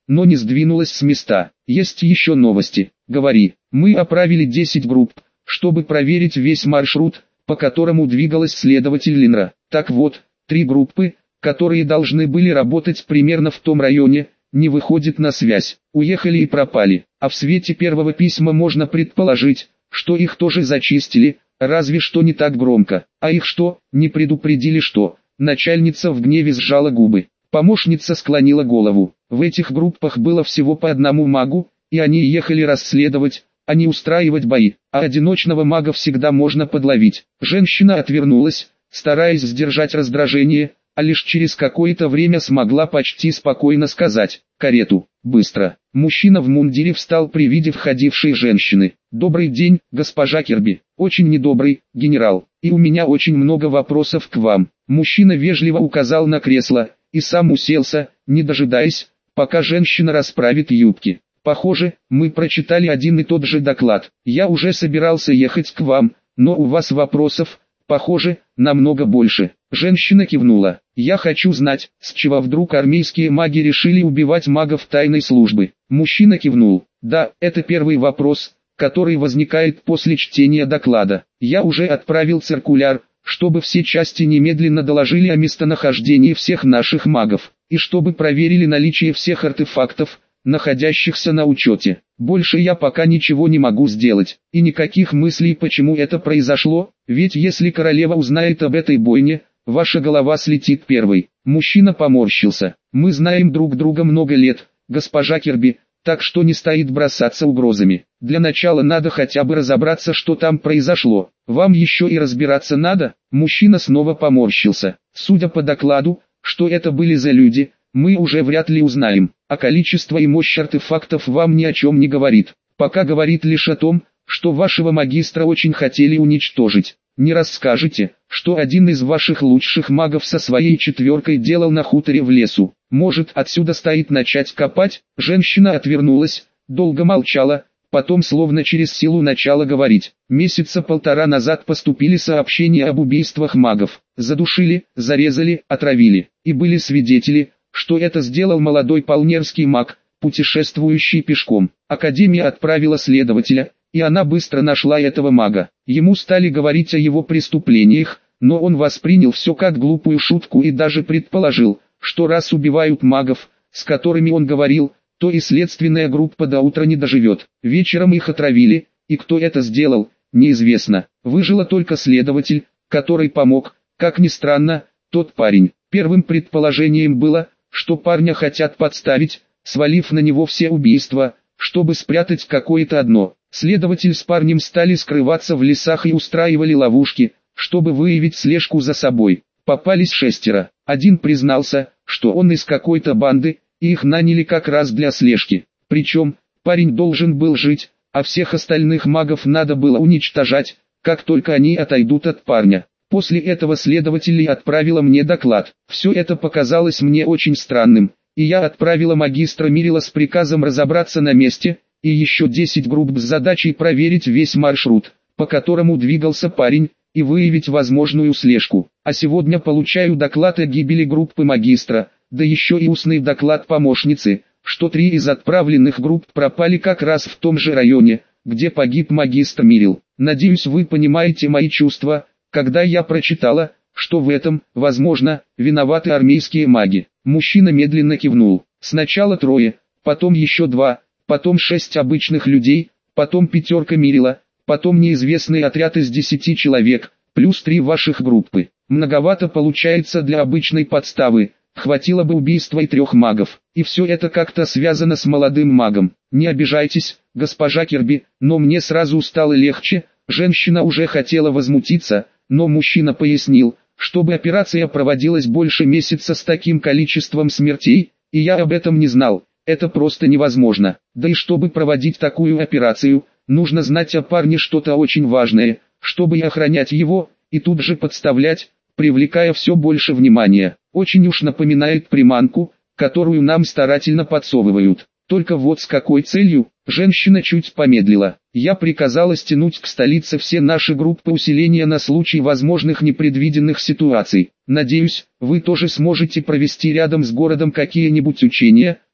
S1: но не сдвинулась с места. Есть еще новости. Говори. Мы оправили десять групп, чтобы проверить весь маршрут, по которому двигалась следователь Линра. Так вот, три группы, которые должны были работать примерно в том районе, не выходят на связь, уехали и пропали. А в свете первого письма можно предположить, что их тоже зачистили, разве что не так громко. А их что, не предупредили что? Начальница в гневе сжала губы. Помощница склонила голову. В этих группах было всего по одному магу, и они ехали расследовать, а не устраивать бои. А одиночного мага всегда можно подловить. Женщина отвернулась, стараясь сдержать раздражение, а лишь через какое-то время смогла почти спокойно сказать: «Карету, быстро». Мужчина в мундире встал при виде входившей женщины. «Добрый день, госпожа Кирби». «Очень недобрый, генерал, и у меня очень много вопросов к вам». Мужчина вежливо указал на кресло, и сам уселся, не дожидаясь, пока женщина расправит юбки. «Похоже, мы прочитали один и тот же доклад. Я уже собирался ехать к вам, но у вас вопросов, похоже, намного больше». Женщина кивнула. «Я хочу знать, с чего вдруг армейские маги решили убивать магов тайной службы». Мужчина кивнул. «Да, это первый вопрос, который возникает после чтения доклада. Я уже отправил циркуляр, чтобы все части немедленно доложили о местонахождении всех наших магов, и чтобы проверили наличие всех артефактов, находящихся на учете. Больше я пока ничего не могу сделать, и никаких мыслей, почему это произошло, ведь если королева узнает об этой бойне, ваша голова слетит первой». Мужчина поморщился. «Мы знаем друг друга много лет, госпожа Кирби, так что не стоит бросаться угрозами. Для начала надо хотя бы разобраться, что там произошло. Вам еще и разбираться надо?» Мужчина снова поморщился. «Судя по докладу, что это были за люди, мы уже вряд ли узнаем, а количество и мощь артефактов вам ни о чем не говорит. Пока говорит лишь о том, что вашего магистра очень хотели уничтожить. Не расскажете, что один из ваших лучших магов со своей четверкой делал на хуторе в лесу? Может, отсюда стоит начать копать?» Женщина отвернулась, долго молчала, потом словно через силу начала говорить. «Месяца полтора назад поступили сообщения об убийствах магов. Задушили, зарезали, отравили. И были свидетели, что это сделал молодой полнерский маг, путешествующий пешком. Академия отправила следователя, и она быстро нашла этого мага. Ему стали говорить о его преступлениях, но он воспринял все как глупую шутку и даже предположил, что раз убивают магов, с которыми он говорил, то и следственная группа до утра не доживет. Вечером их отравили, и кто это сделал, неизвестно. Выжила только следователь, который помог, как ни странно, тот парень. Первым предположением было, что парня хотят подставить, свалив на него все убийства, чтобы спрятать какое-то одно. Следователь с парнем стали скрываться в лесах и устраивали ловушки, чтобы выявить слежку за собой. Попались шестеро. Один признался, что он из какой-то банды, и их наняли как раз для слежки. Причем, парень должен был жить, а всех остальных магов надо было уничтожать, как только они отойдут от парня. После этого следователь отправила мне доклад. Все это показалось мне очень странным, и я отправила магистра Мирила с приказом разобраться на месте, и еще десять групп с задачей проверить весь маршрут, по которому двигался парень, и выявить возможную слежку. А сегодня получаю доклад о гибели группы магистра, да еще и устный доклад помощницы, что три из отправленных групп пропали как раз в том же районе, где погиб магистр Мирил. Надеюсь, вы понимаете мои чувства, когда я прочитала, что в этом, возможно, виноваты армейские маги. Мужчина медленно кивнул. Сначала трое, потом еще два, потом шесть обычных людей, потом пятерка Мирила, потом неизвестный отряд из десяти человек, плюс три ваших группы. Многовато получается для обычной подставы, хватило бы убийства и трех магов. И все это как-то связано с молодым магом. Не обижайтесь, госпожа Кирби, но мне сразу стало легче. Женщина уже хотела возмутиться, но мужчина пояснил, чтобы операция проводилась больше месяца с таким количеством смертей, и я об этом не знал. Это просто невозможно. Да и чтобы проводить такую операцию, нужно знать о парне что-то очень важное, чтобы и охранять его, и тут же подставлять, привлекая все больше внимания. Очень уж напоминает приманку, которую нам старательно подсовывают. Только вот с какой целью? Женщина чуть помедлила. Я приказала стянуть к столице все наши группы усиления на случай возможных непредвиденных ситуаций. Надеюсь, вы тоже сможете провести рядом с городом какие-нибудь учения,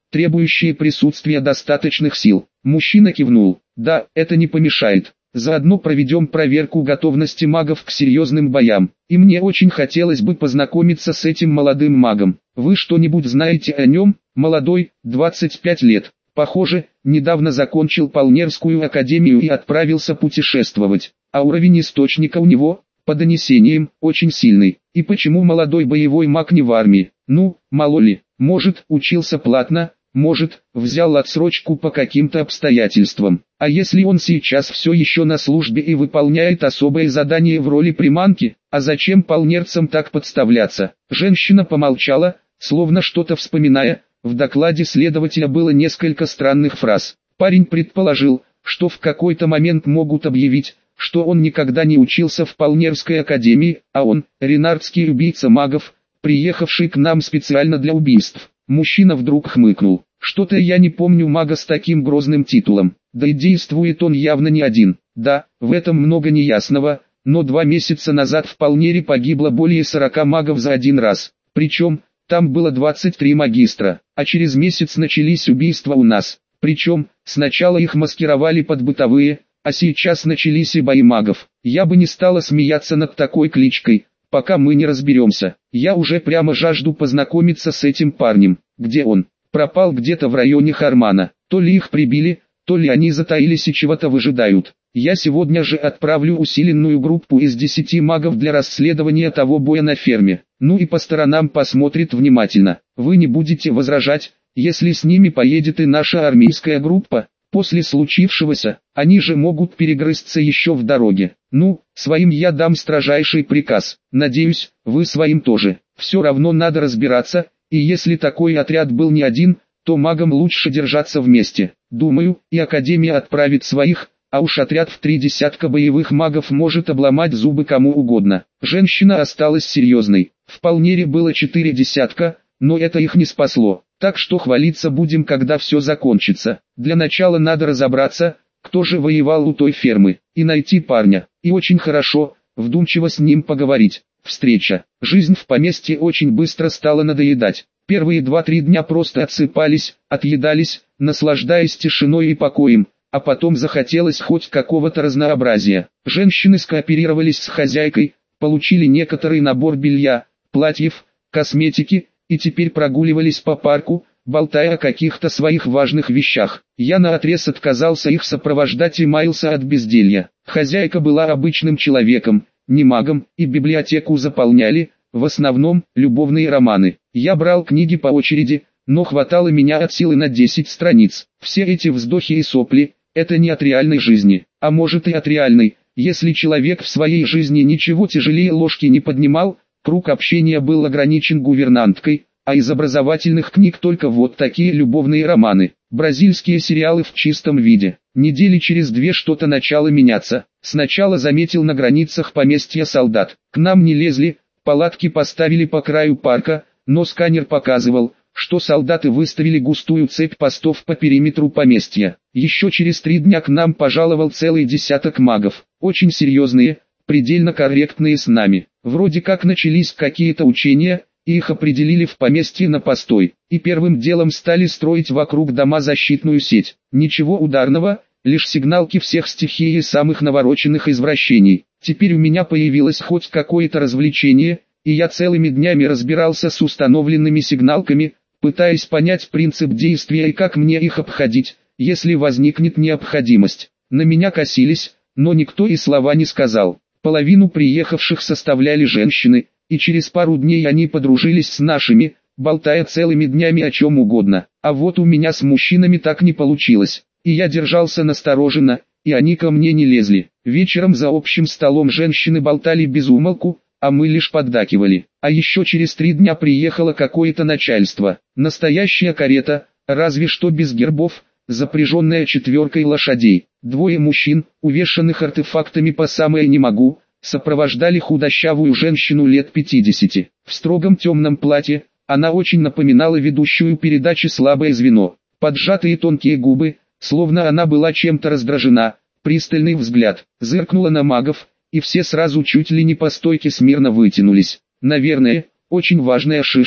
S1: требующие присутствия достаточных сил. Мужчина кивнул. Да, это не помешает. Заодно проведем проверку готовности магов к серьезным боям. И мне очень хотелось бы познакомиться с этим молодым магом. Вы что-нибудь знаете о нем? Молодой, двадцать пять лет. Похоже, недавно закончил Полнерскую академию и отправился путешествовать. А уровень источника у него, по донесениям, очень сильный. И почему молодой боевой маг не в армии? Ну, мало ли, может, учился платно, может, взял отсрочку по каким-то обстоятельствам. А если он сейчас все еще на службе и выполняет особое задание в роли приманки, а зачем полнерцам так подставляться? Женщина помолчала, словно что-то вспоминая. В докладе следователя было несколько странных фраз. Парень предположил, что в какой-то момент могут объявить, что он никогда не учился в Полнерской академии, а он, ренардский убийца магов, приехавший к нам специально для убийств. Мужчина вдруг хмыкнул. Что-то я не помню мага с таким грозным титулом. Да и действует он явно не один. Да, в этом много неясного, но два месяца назад в Полнере погибло более сорока магов за один раз. Причем, там было двадцать три магистра, а через месяц начались убийства у нас. Причем, сначала их маскировали под бытовые, а сейчас начались и бои магов. Я бы не стала смеяться над такой кличкой, пока мы не разберемся. Я уже прямо жажду познакомиться с этим парнем. Где он? Пропал где-то в районе Хармана. То ли их прибили, то ли они затаились и чего-то выжидают. Я сегодня же отправлю усиленную группу из десяти магов для расследования того боя на ферме. Ну и по сторонам посмотрит внимательно. Вы не будете возражать, если с ними поедет и наша армейская группа? После случившегося, они же могут перегрызться еще в дороге. Ну, своим я дам строжайший приказ. Надеюсь, вы своим тоже. Все равно надо разбираться, и если такой отряд был не один, то магам лучше держаться вместе. Думаю, и Академия отправит своих, а уж отряд в три десятка боевых магов может обломать зубы кому угодно. Женщина осталась серьезной. В Полнере было четыре десятка, но это их не спасло. Так что хвалиться будем, когда все закончится. Для начала надо разобраться, кто же воевал у той фермы, и найти парня. И очень хорошо, вдумчиво с ним поговорить. Встреча. Жизнь в поместье очень быстро стала надоедать. Первые два-три дня просто отсыпались, отъедались, наслаждаясь тишиной и покоем, а потом захотелось хоть какого-то разнообразия. Женщины скооперировались с хозяйкой, получили некоторый набор белья, платьев, косметики, и теперь прогуливались по парку, болтая о каких-то своих важных вещах. Я наотрез отказался их сопровождать и маялся от безделья. Хозяйка была обычным человеком, не магом, и библиотеку заполняли, в основном, любовные романы. Я брал книги по очереди, но хватало меня от силы на десять страниц. Все эти вздохи и сопли, это не от реальной жизни, а может и от реальной. Если человек в своей жизни ничего тяжелее ложки не поднимал, круг общения был ограничен гувернанткой, а из образовательных книг только вот такие любовные романы. Бразильские сериалы в чистом виде. Недели через две что-то начало меняться. Сначала заметил на границах поместья солдат. К нам не лезли, палатки поставили по краю парка, но сканер показывал, что солдаты выставили густую цепь постов по периметру поместья. Еще через три дня к нам пожаловал целый десяток магов. Очень серьезные, предельно корректные с нами. Вроде как начались какие-то учения, и их определили в поместье на постой, и первым делом стали строить вокруг дома защитную сеть. Ничего ударного, лишь сигналки всех стихий и самых навороченных извращений. Теперь у меня появилось хоть какое-то развлечение, и я целыми днями разбирался с установленными сигналками, пытаясь понять принцип действия и как мне их обходить, если возникнет необходимость. На меня косились, но никто и слова не сказал. Половину приехавших составляли женщины, и через пару дней они подружились с нашими, болтая целыми днями о чем угодно. А вот у меня с мужчинами так не получилось, и я держался настороженно, и они ко мне не лезли. Вечером за общим столом женщины болтали без умолку, а мы лишь поддакивали. А еще через три дня приехало какое-то начальство. Настоящая карета, разве что без гербов, запряженная четверкой лошадей. Двое мужчин, увешанных артефактами по самое не могу, сопровождали худощавую женщину лет пятидесяти. В строгом темном платье, она очень напоминала ведущую передачи «Слабое звено». Поджатые тонкие губы, словно она была чем-то раздражена, пристальный взгляд, зыркнула на магов, и все сразу чуть ли не по стойке смирно вытянулись. Наверное, очень важная шишка,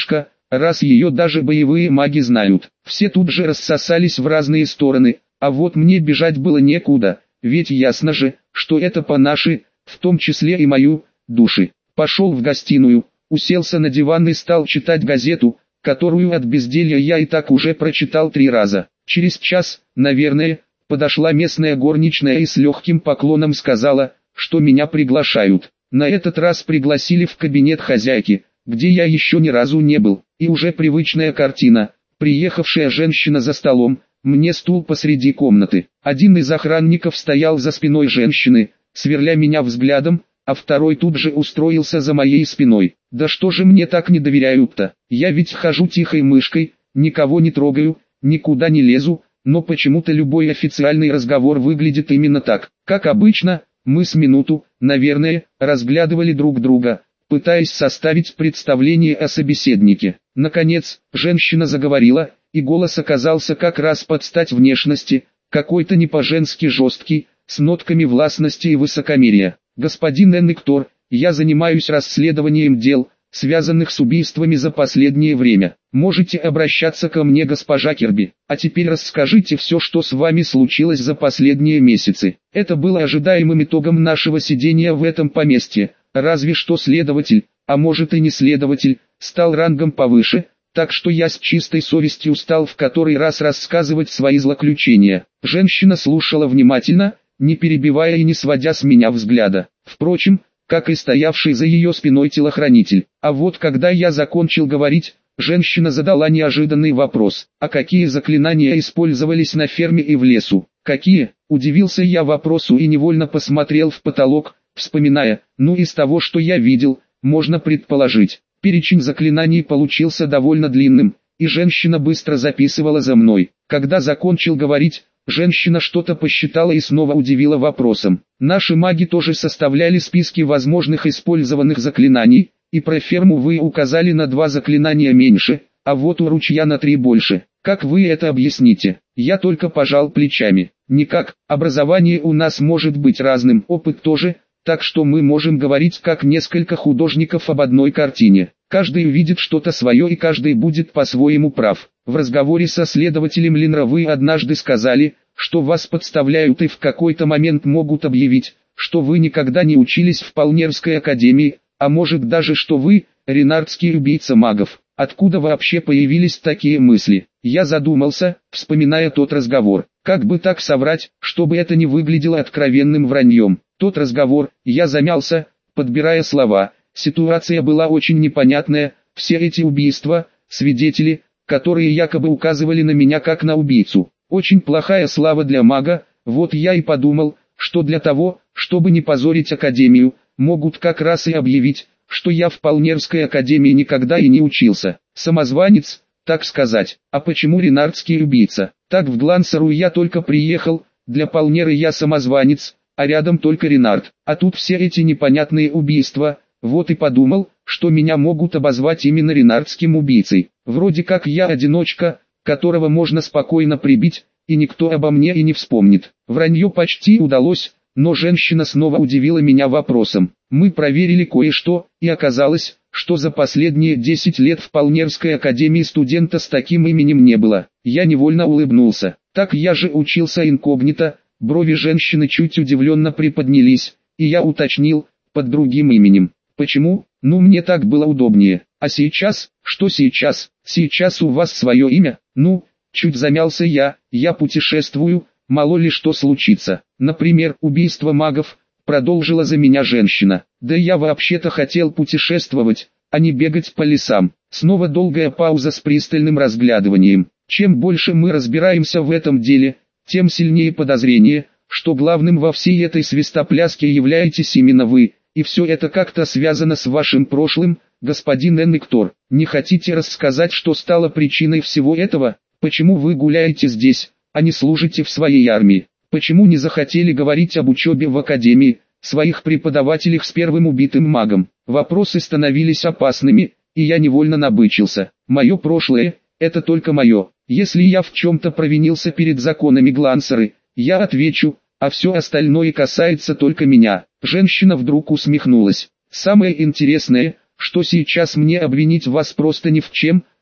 S1: раз ее даже боевые маги знают. Все тут же рассосались в разные стороны, а вот мне бежать было некуда, ведь ясно же, что это по нашей, в том числе и мою, души. Пошел в гостиную, уселся на диван и стал читать газету, которую от безделья я и так уже прочитал три раза. Через час, наверное, подошла местная горничная и с легким поклоном сказала, что меня приглашают. На этот раз пригласили в кабинет хозяйки, где я еще ни разу не был, и уже привычная картина. Приехавшая женщина за столом, мне стул посреди комнаты. Один из охранников стоял за спиной женщины, сверля меня взглядом, а второй тут же устроился за моей спиной. Да что же мне так не доверяют-то? Я ведь хожу тихой мышкой, никого не трогаю, никуда не лезу, но почему-то любой официальный разговор выглядит именно так. Как обычно, мы с минуту, наверное, разглядывали друг друга, пытаясь составить представление о собеседнике. Наконец, женщина заговорила, и голос оказался как раз под стать внешности, какой-то не по-женски жесткий, с нотками властности и высокомерия. «Господин Эннектор, я занимаюсь расследованием дел, связанных с убийствами за последнее время. Можете обращаться ко мне, госпожа Кирби. А теперь расскажите все, что с вами случилось за последние месяцы». Это было ожидаемым итогом нашего сидения в этом поместье, разве что следователь, а может и не следователь, стал рангом повыше, так что я с чистой совестью стал в который раз рассказывать свои злоключения. Женщина слушала внимательно, не перебивая и не сводя с меня взгляда. Впрочем, как и стоявший за ее спиной телохранитель. А вот когда я закончил говорить, женщина задала неожиданный вопрос. А какие заклинания использовались на ферме и в лесу? Какие? Удивился я вопросу и невольно посмотрел в потолок, вспоминая, ну из того, что я видел, можно предположить. Перечень заклинаний получился довольно длинным, и женщина быстро записывала за мной. Когда закончил говорить, женщина что-то посчитала и снова удивила вопросом. Наши маги тоже составляли списки возможных использованных заклинаний, и про ферму вы указали на два заклинания меньше, а вот у ручья на три больше. Как вы это объясните? Я только пожал плечами. Никак, образование у нас может быть разным, опыт тоже, так что мы можем говорить как несколько художников об одной картине. Каждый увидит что-то свое и каждый будет по-своему прав. В разговоре со следователем Линра вы однажды сказали, что вас подставляют и в какой-то момент могут объявить, что вы никогда не учились в Полнерской академии, а может даже что вы, ренардский убийца магов. Откуда вообще появились такие мысли? Я задумался, вспоминая тот разговор. Как бы так соврать, чтобы это не выглядело откровенным враньем? Тот разговор, я замялся, подбирая слова. Ситуация была очень непонятная, все эти убийства, свидетели, которые якобы указывали на меня как на убийцу. Очень плохая слава для мага, вот я и подумал, что для того, чтобы не позорить академию, могут как раз и объявить, что я в Полнерской академии никогда и не учился. Самозванец, так сказать. А почему ренардский убийца? Так в Глансеру я только приехал, для Полнеры я самозванец, а рядом только Ренард. А тут все эти непонятные убийства, вот и подумал, что меня могут обозвать именно ренардским убийцей. Вроде как я одиночка, которого можно спокойно прибить, и никто обо мне и не вспомнит. Вранье почти удалось, но женщина снова удивила меня вопросом. Мы проверили кое-что, и оказалось, что за последние десять лет в Полнерской академии студента с таким именем не было. Я невольно улыбнулся. Так я же учился инкогнито, брови женщины чуть удивленно приподнялись, и я уточнил, под другим именем. Почему? Ну мне так было удобнее. А сейчас? Что сейчас? Сейчас у вас свое имя? Ну, чуть замялся я, я путешествую, мало ли что случится. Например, убийство магов, продолжила за меня женщина. Да я вообще-то хотел путешествовать, а не бегать по лесам. Снова долгая пауза с пристальным разглядыванием. Чем больше мы разбираемся в этом деле, тем сильнее подозрение, что главным во всей этой свистопляске являетесь именно вы, и все это как-то связано с вашим прошлым, господин Эннектор. Не хотите рассказать, что стало причиной всего этого? Почему вы гуляете здесь, а не служите в своей армии? Почему не захотели говорить об учебе в академии, своих преподавателях с первым убитым магом? Вопросы становились опасными, и я невольно набычился. Мое прошлое, это только мое. Если я в чем-то провинился перед законами Глансеры, я отвечу, а все остальное касается только меня. Женщина вдруг усмехнулась. Самое интересное, что сейчас мне обвинить вас просто ни в чем,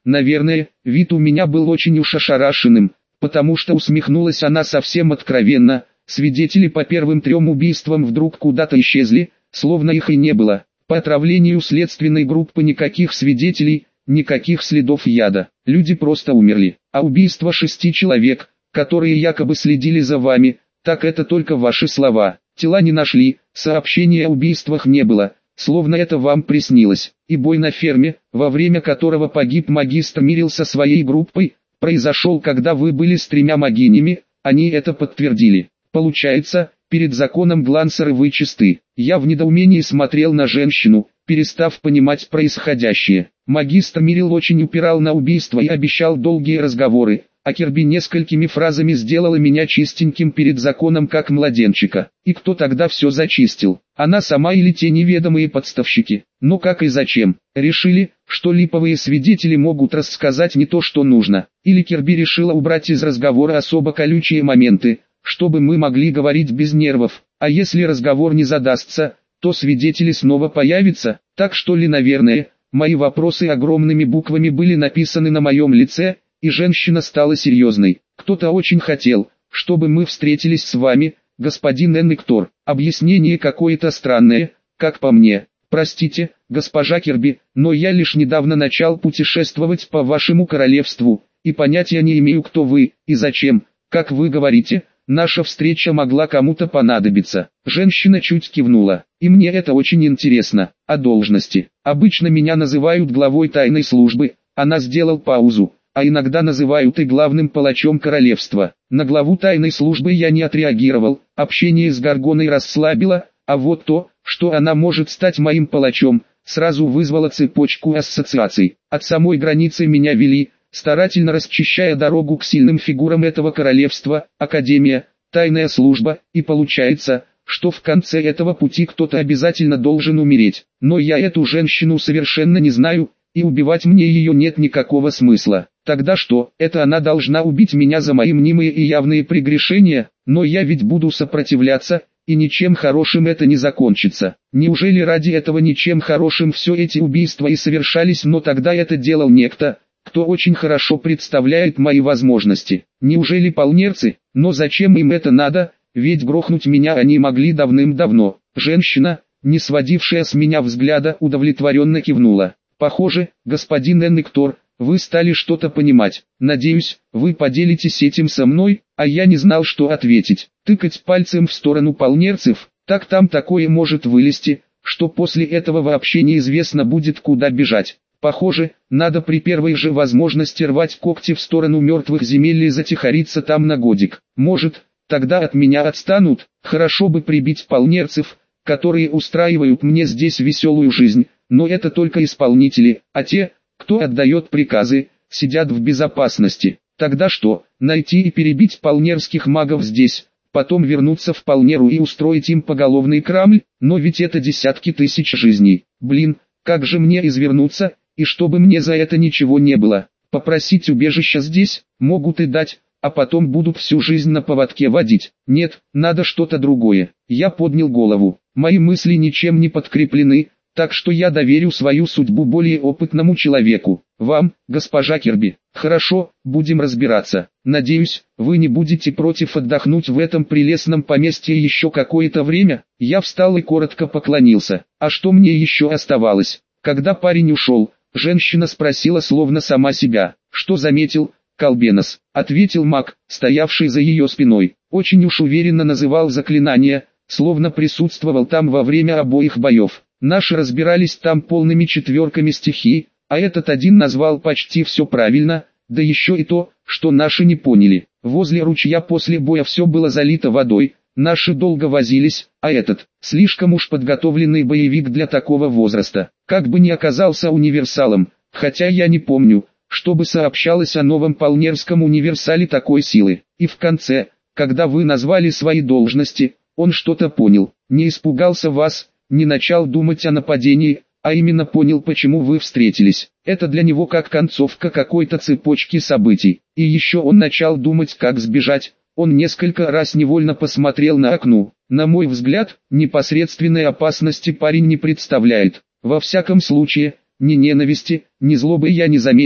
S1: Наверное, вид у меня был очень уж ошарашенным, потому что усмехнулась она совсем откровенно. Свидетели по первым трем убийствам вдруг куда-то исчезли, словно их и не было. По отравлению следственной группы никаких свидетелей, никаких следов яда. Люди просто умерли. А убийство шести человек, которые якобы следили за вами, так это только ваши слова. Тела не нашли, сообщения о убийствах не было, словно это вам приснилось. И бой на ферме, во время которого погиб магистр Мирил со своей группой, произошел, когда вы были с тремя могинями, они это подтвердили. Получается, перед законом Глансеры вы чисты. Я в недоумении смотрел на женщину, перестав понимать происходящее. Магистр Мирил очень упирал на убийство и обещал долгие разговоры, а Кирби несколькими фразами сделала меня чистеньким перед законом как младенчика. И кто тогда все зачистил? Она сама или те неведомые подставщики? Но как и зачем? Решили, что липовые свидетели могут рассказать не то, что нужно. Или Кирби решила убрать из разговора особо колючие моменты, чтобы мы могли говорить без нервов. А если разговор не задастся, то свидетели снова появятся. Так что ли, наверное, мои вопросы огромными буквами были написаны на моем лице, и женщина стала серьезной. Кто-то очень хотел, чтобы мы встретились с вами, господин Энниктор. Объяснение какое-то странное, как по мне. Простите, госпожа Кирби, но я лишь недавно начал путешествовать по вашему королевству, и понятия не имею, кто вы, и зачем. Как вы говорите, наша встреча могла кому-то понадобиться. Женщина чуть кивнула. И мне это очень интересно. О должности. Обычно меня называют главой тайной службы. Она сделал паузу. А иногда называют и главным палачом королевства. На главу тайной службы я не отреагировал. Общение с Гаргоной расслабило, а вот то, что она может стать моим палачом, сразу вызвало цепочку ассоциаций. От самой границы меня вели, старательно расчищая дорогу к сильным фигурам этого королевства, академия, тайная служба, и получается, что в конце этого пути кто-то обязательно должен умереть. Но я эту женщину совершенно не знаю, и убивать мне ее нет никакого смысла. Тогда что, это она должна убить меня за мои мнимые и явные прегрешения? Но я ведь буду сопротивляться, и ничем хорошим это не закончится. Неужели ради этого ничем хорошим все эти убийства и совершались? Но тогда это делал некто, кто очень хорошо представляет мои возможности. Неужели полнерцы? Но зачем им это надо? Ведь грохнуть меня они могли давным-давно. Женщина, не сводившая с меня взгляда, удовлетворенно кивнула. Похоже, господин Энниктор, вы стали что-то понимать. Надеюсь, вы поделитесь этим со мной, а я не знал, что ответить. Тыкать пальцем в сторону полнерцев, так там такое может вылезти, что после этого вообще неизвестно будет куда бежать. Похоже, надо при первой же возможности рвать когти в сторону мертвых земель и затихариться там на годик. Может, тогда от меня отстанут. Хорошо бы прибить полнерцев, которые устраивают мне здесь веселую жизнь, но это только исполнители, а те, кто отдает приказы, сидят в безопасности. Тогда что, найти и перебить полнерских магов здесь, потом вернуться в Полнеру и устроить им поголовный крамль? Но ведь это десятки тысяч жизней. Блин, как же мне извернуться, и чтобы мне за это ничего не было? Попросить убежища здесь, могут и дать, а потом будут всю жизнь на поводке водить. Нет, надо что-то другое. Я поднял голову. Мои мысли ничем не подкреплены, так что я доверю свою судьбу более опытному человеку. Вам, госпожа Кирби. Хорошо, будем разбираться. Надеюсь, вы не будете против отдохнуть в этом прелестном поместье еще какое-то время? Я встал и коротко поклонился. А что мне еще оставалось? Когда парень ушел, женщина спросила словно сама себя. Что заметил, Колбенос? Ответил маг, стоявший за ее спиной. Очень уж уверенно называл заклинания, словно присутствовал там во время обоих боев. Наши разбирались там полными четверками стихий, а этот один назвал почти все правильно, да еще и то, что наши не поняли. Возле ручья после боя все было залито водой, наши долго возились, а этот, слишком уж подготовленный боевик для такого возраста, как бы не оказался универсалом, хотя я не помню, чтобы сообщалось о новом полнерском универсале такой силы. И в конце, когда вы назвали свои должности, он что-то понял, не испугался вас, не начал думать о нападении, а именно понял, почему вы встретились. Это для него как концовка какой-то цепочки событий. И еще он начал думать, как сбежать. Он несколько раз невольно посмотрел на окно. На мой взгляд, непосредственной опасности парень не представляет. Во всяком случае, ни ненависти, ни злобы я не заметил,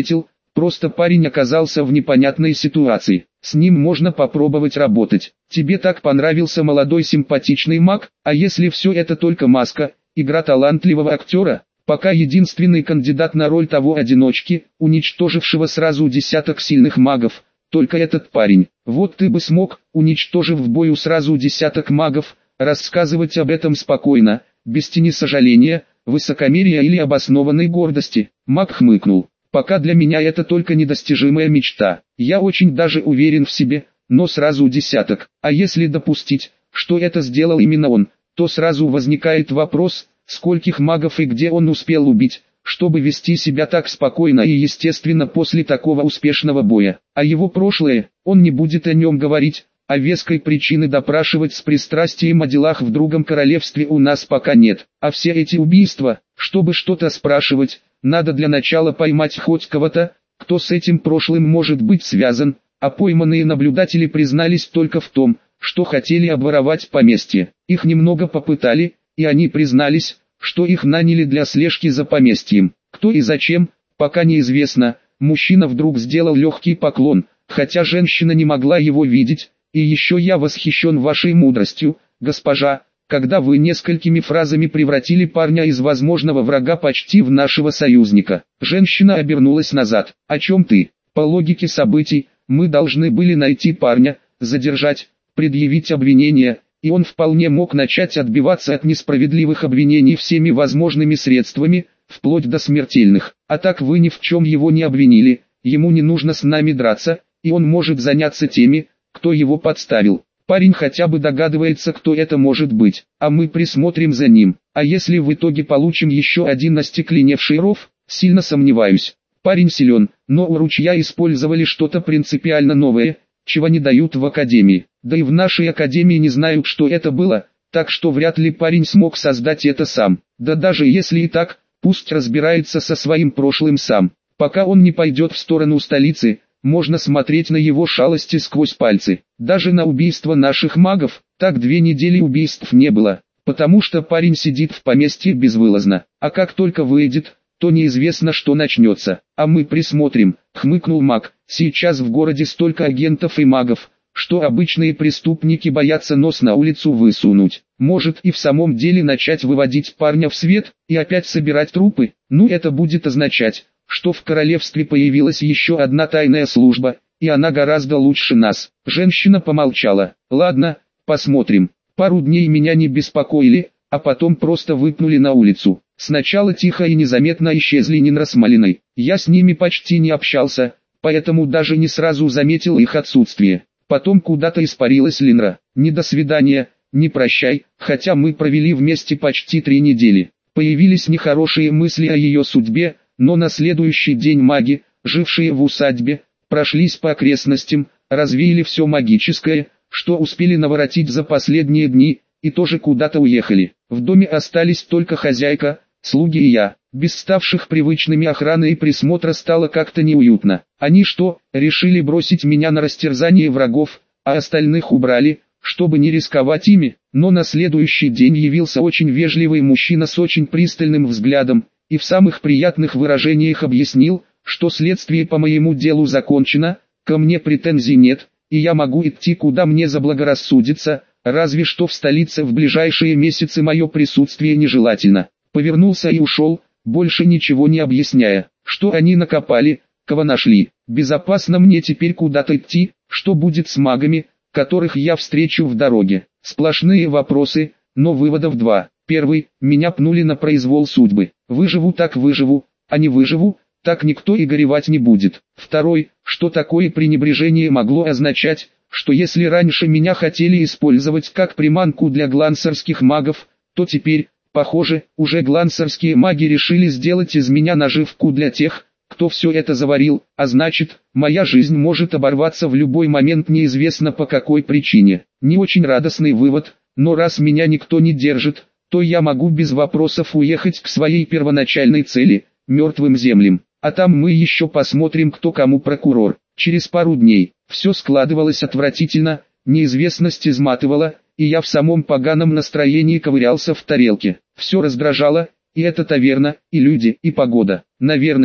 S1: Просто парень оказался в непонятной ситуации. С ним можно попробовать работать. Тебе так понравился молодой симпатичный маг, а если все это только маска, игра талантливого актера? Пока единственный кандидат на роль того одиночки, уничтожившего сразу десяток сильных магов, только этот парень. Вот ты бы смог, уничтожив в бою сразу десяток магов, рассказывать об этом спокойно, без тени сожаления, высокомерия или обоснованной гордости. Маг хмыкнул. Пока для меня это только недостижимая мечта. Я очень даже уверен в себе, но сразу десяток. А если допустить, что это сделал именно он, то сразу возникает вопрос, скольких магов и где он успел убить, чтобы вести себя так спокойно и естественно после такого успешного боя. А его прошлое, он не будет о нем говорить, а веской причины допрашивать с пристрастием о делах в другом королевстве у нас пока нет. А все эти убийства, чтобы что-то спрашивать, надо для начала поймать хоть кого-то, кто с этим прошлым может быть связан, а пойманные наблюдатели признались только в том, что хотели обворовать поместье. Их немного попытали, и они признались, что их наняли для слежки за поместьем. Кто и зачем, пока неизвестно. Мужчина вдруг сделал легкий поклон, хотя женщина не могла его видеть. И еще я восхищен вашей мудростью, госпожа, когда вы несколькими фразами превратили парня из возможного врага почти в нашего союзника. Женщина обернулась назад. О чем ты? По логике событий, мы должны были найти парня, задержать, предъявить обвинения, и он вполне мог начать отбиваться от несправедливых обвинений всеми возможными средствами, вплоть до смертельных. А так вы ни в чем его не обвинили, ему не нужно с нами драться, и он может заняться теми, кто его подставил. Парень хотя бы догадывается, кто это может быть, а мы присмотрим за ним. А если в итоге получим еще один остекленевший ров, сильно сомневаюсь. Парень силен, но у ручья использовали что-то принципиально новое, чего не дают в академии. Да и в нашей академии не знают, что это было, так что вряд ли парень смог создать это сам. Да даже если и так, пусть разбирается со своим прошлым сам. Пока он не пойдет в сторону столицы, можно смотреть на его шалости сквозь пальцы. Даже на убийство наших магов, так две недели убийств не было, потому что парень сидит в поместье безвылазно. А как только выйдет, то неизвестно, что начнется. А мы присмотрим, хмыкнул маг. Сейчас в городе столько агентов и магов, что обычные преступники боятся нос на улицу высунуть. Может и в самом деле начать выводить парня в свет, и опять собирать трупы? Ну это будет означать, что в королевстве появилась еще одна тайная служба, и она гораздо лучше нас. Женщина помолчала. Ладно, посмотрим. Пару дней меня не беспокоили, а потом просто выпнули на улицу. Сначала тихо и незаметно исчезли Нинра с Малиной. Я с ними почти не общался, поэтому даже не сразу заметил их отсутствие. Потом куда-то испарилась Линра. Ни до свидания, ни прощай, хотя мы провели вместе почти три недели. Появились нехорошие мысли о ее судьбе, но на следующий день маги, жившие в усадьбе, прошлись по окрестностям, развеяли все магическое, что успели наворотить за последние дни, и тоже куда-то уехали. В доме остались только хозяйка, слуги и я. Без ставших привычными охраны и присмотра стало как-то неуютно. Они что, решили бросить меня на растерзание врагов, а остальных убрали, чтобы не рисковать ими? Но на следующий день явился очень вежливый мужчина с очень пристальным взглядом, и в самых приятных выражениях объяснил, что следствие по моему делу закончено, ко мне претензий нет, и я могу идти куда мне заблагорассудится, разве что в столице в ближайшие месяцы мое присутствие нежелательно. Повернулся и ушел, больше ничего не объясняя, что они накопали, кого нашли. Безопасно мне теперь куда-то идти, что будет с магами, которых я встречу в дороге. Сплошные вопросы, но выводов два. Первый, меня пнули на произвол судьбы. Выживу так выживу, а не выживу, так никто и горевать не будет. Второй, что такое пренебрежение могло означать, что если раньше меня хотели использовать как приманку для глансерских магов, то теперь, похоже, уже глансерские маги решили сделать из меня наживку для тех, кто все это заварил, а значит, моя жизнь может оборваться в любой момент неизвестно по какой причине. Не очень радостный вывод, но раз меня никто не держит, то я могу без вопросов уехать к своей первоначальной цели, мертвым землям. А там мы еще посмотрим, кто кому прокурор. Через пару дней, все складывалось отвратительно, неизвестность изматывала, и я в самом поганом настроении ковырялся в тарелке. Все раздражало, и эта таверна, и люди, и погода. Наверное,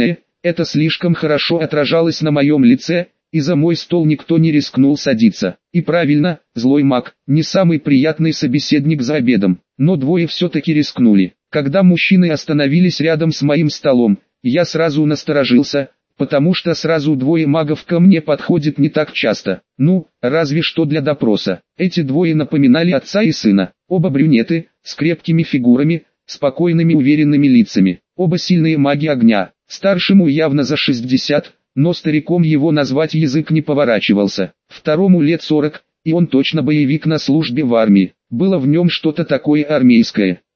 S1: Это слишком хорошо отражалось на моем лице, и за мой стол никто не рискнул садиться. И правильно, злой маг, не самый приятный собеседник за обедом, но двое все-таки рискнули. Когда мужчины остановились рядом с моим столом, я сразу насторожился, потому что сразу двое магов ко мне подходят не так часто, ну, разве что для допроса. Эти двое напоминали отца и сына, оба брюнеты, с крепкими фигурами, спокойными уверенными лицами, оба сильные маги огня. Старшему явно за шестьдесят, но стариком его назвать язык не поворачивался. Второму лет сорок, и он точно боевик на службе в армии. Было в нем что-то такое армейское.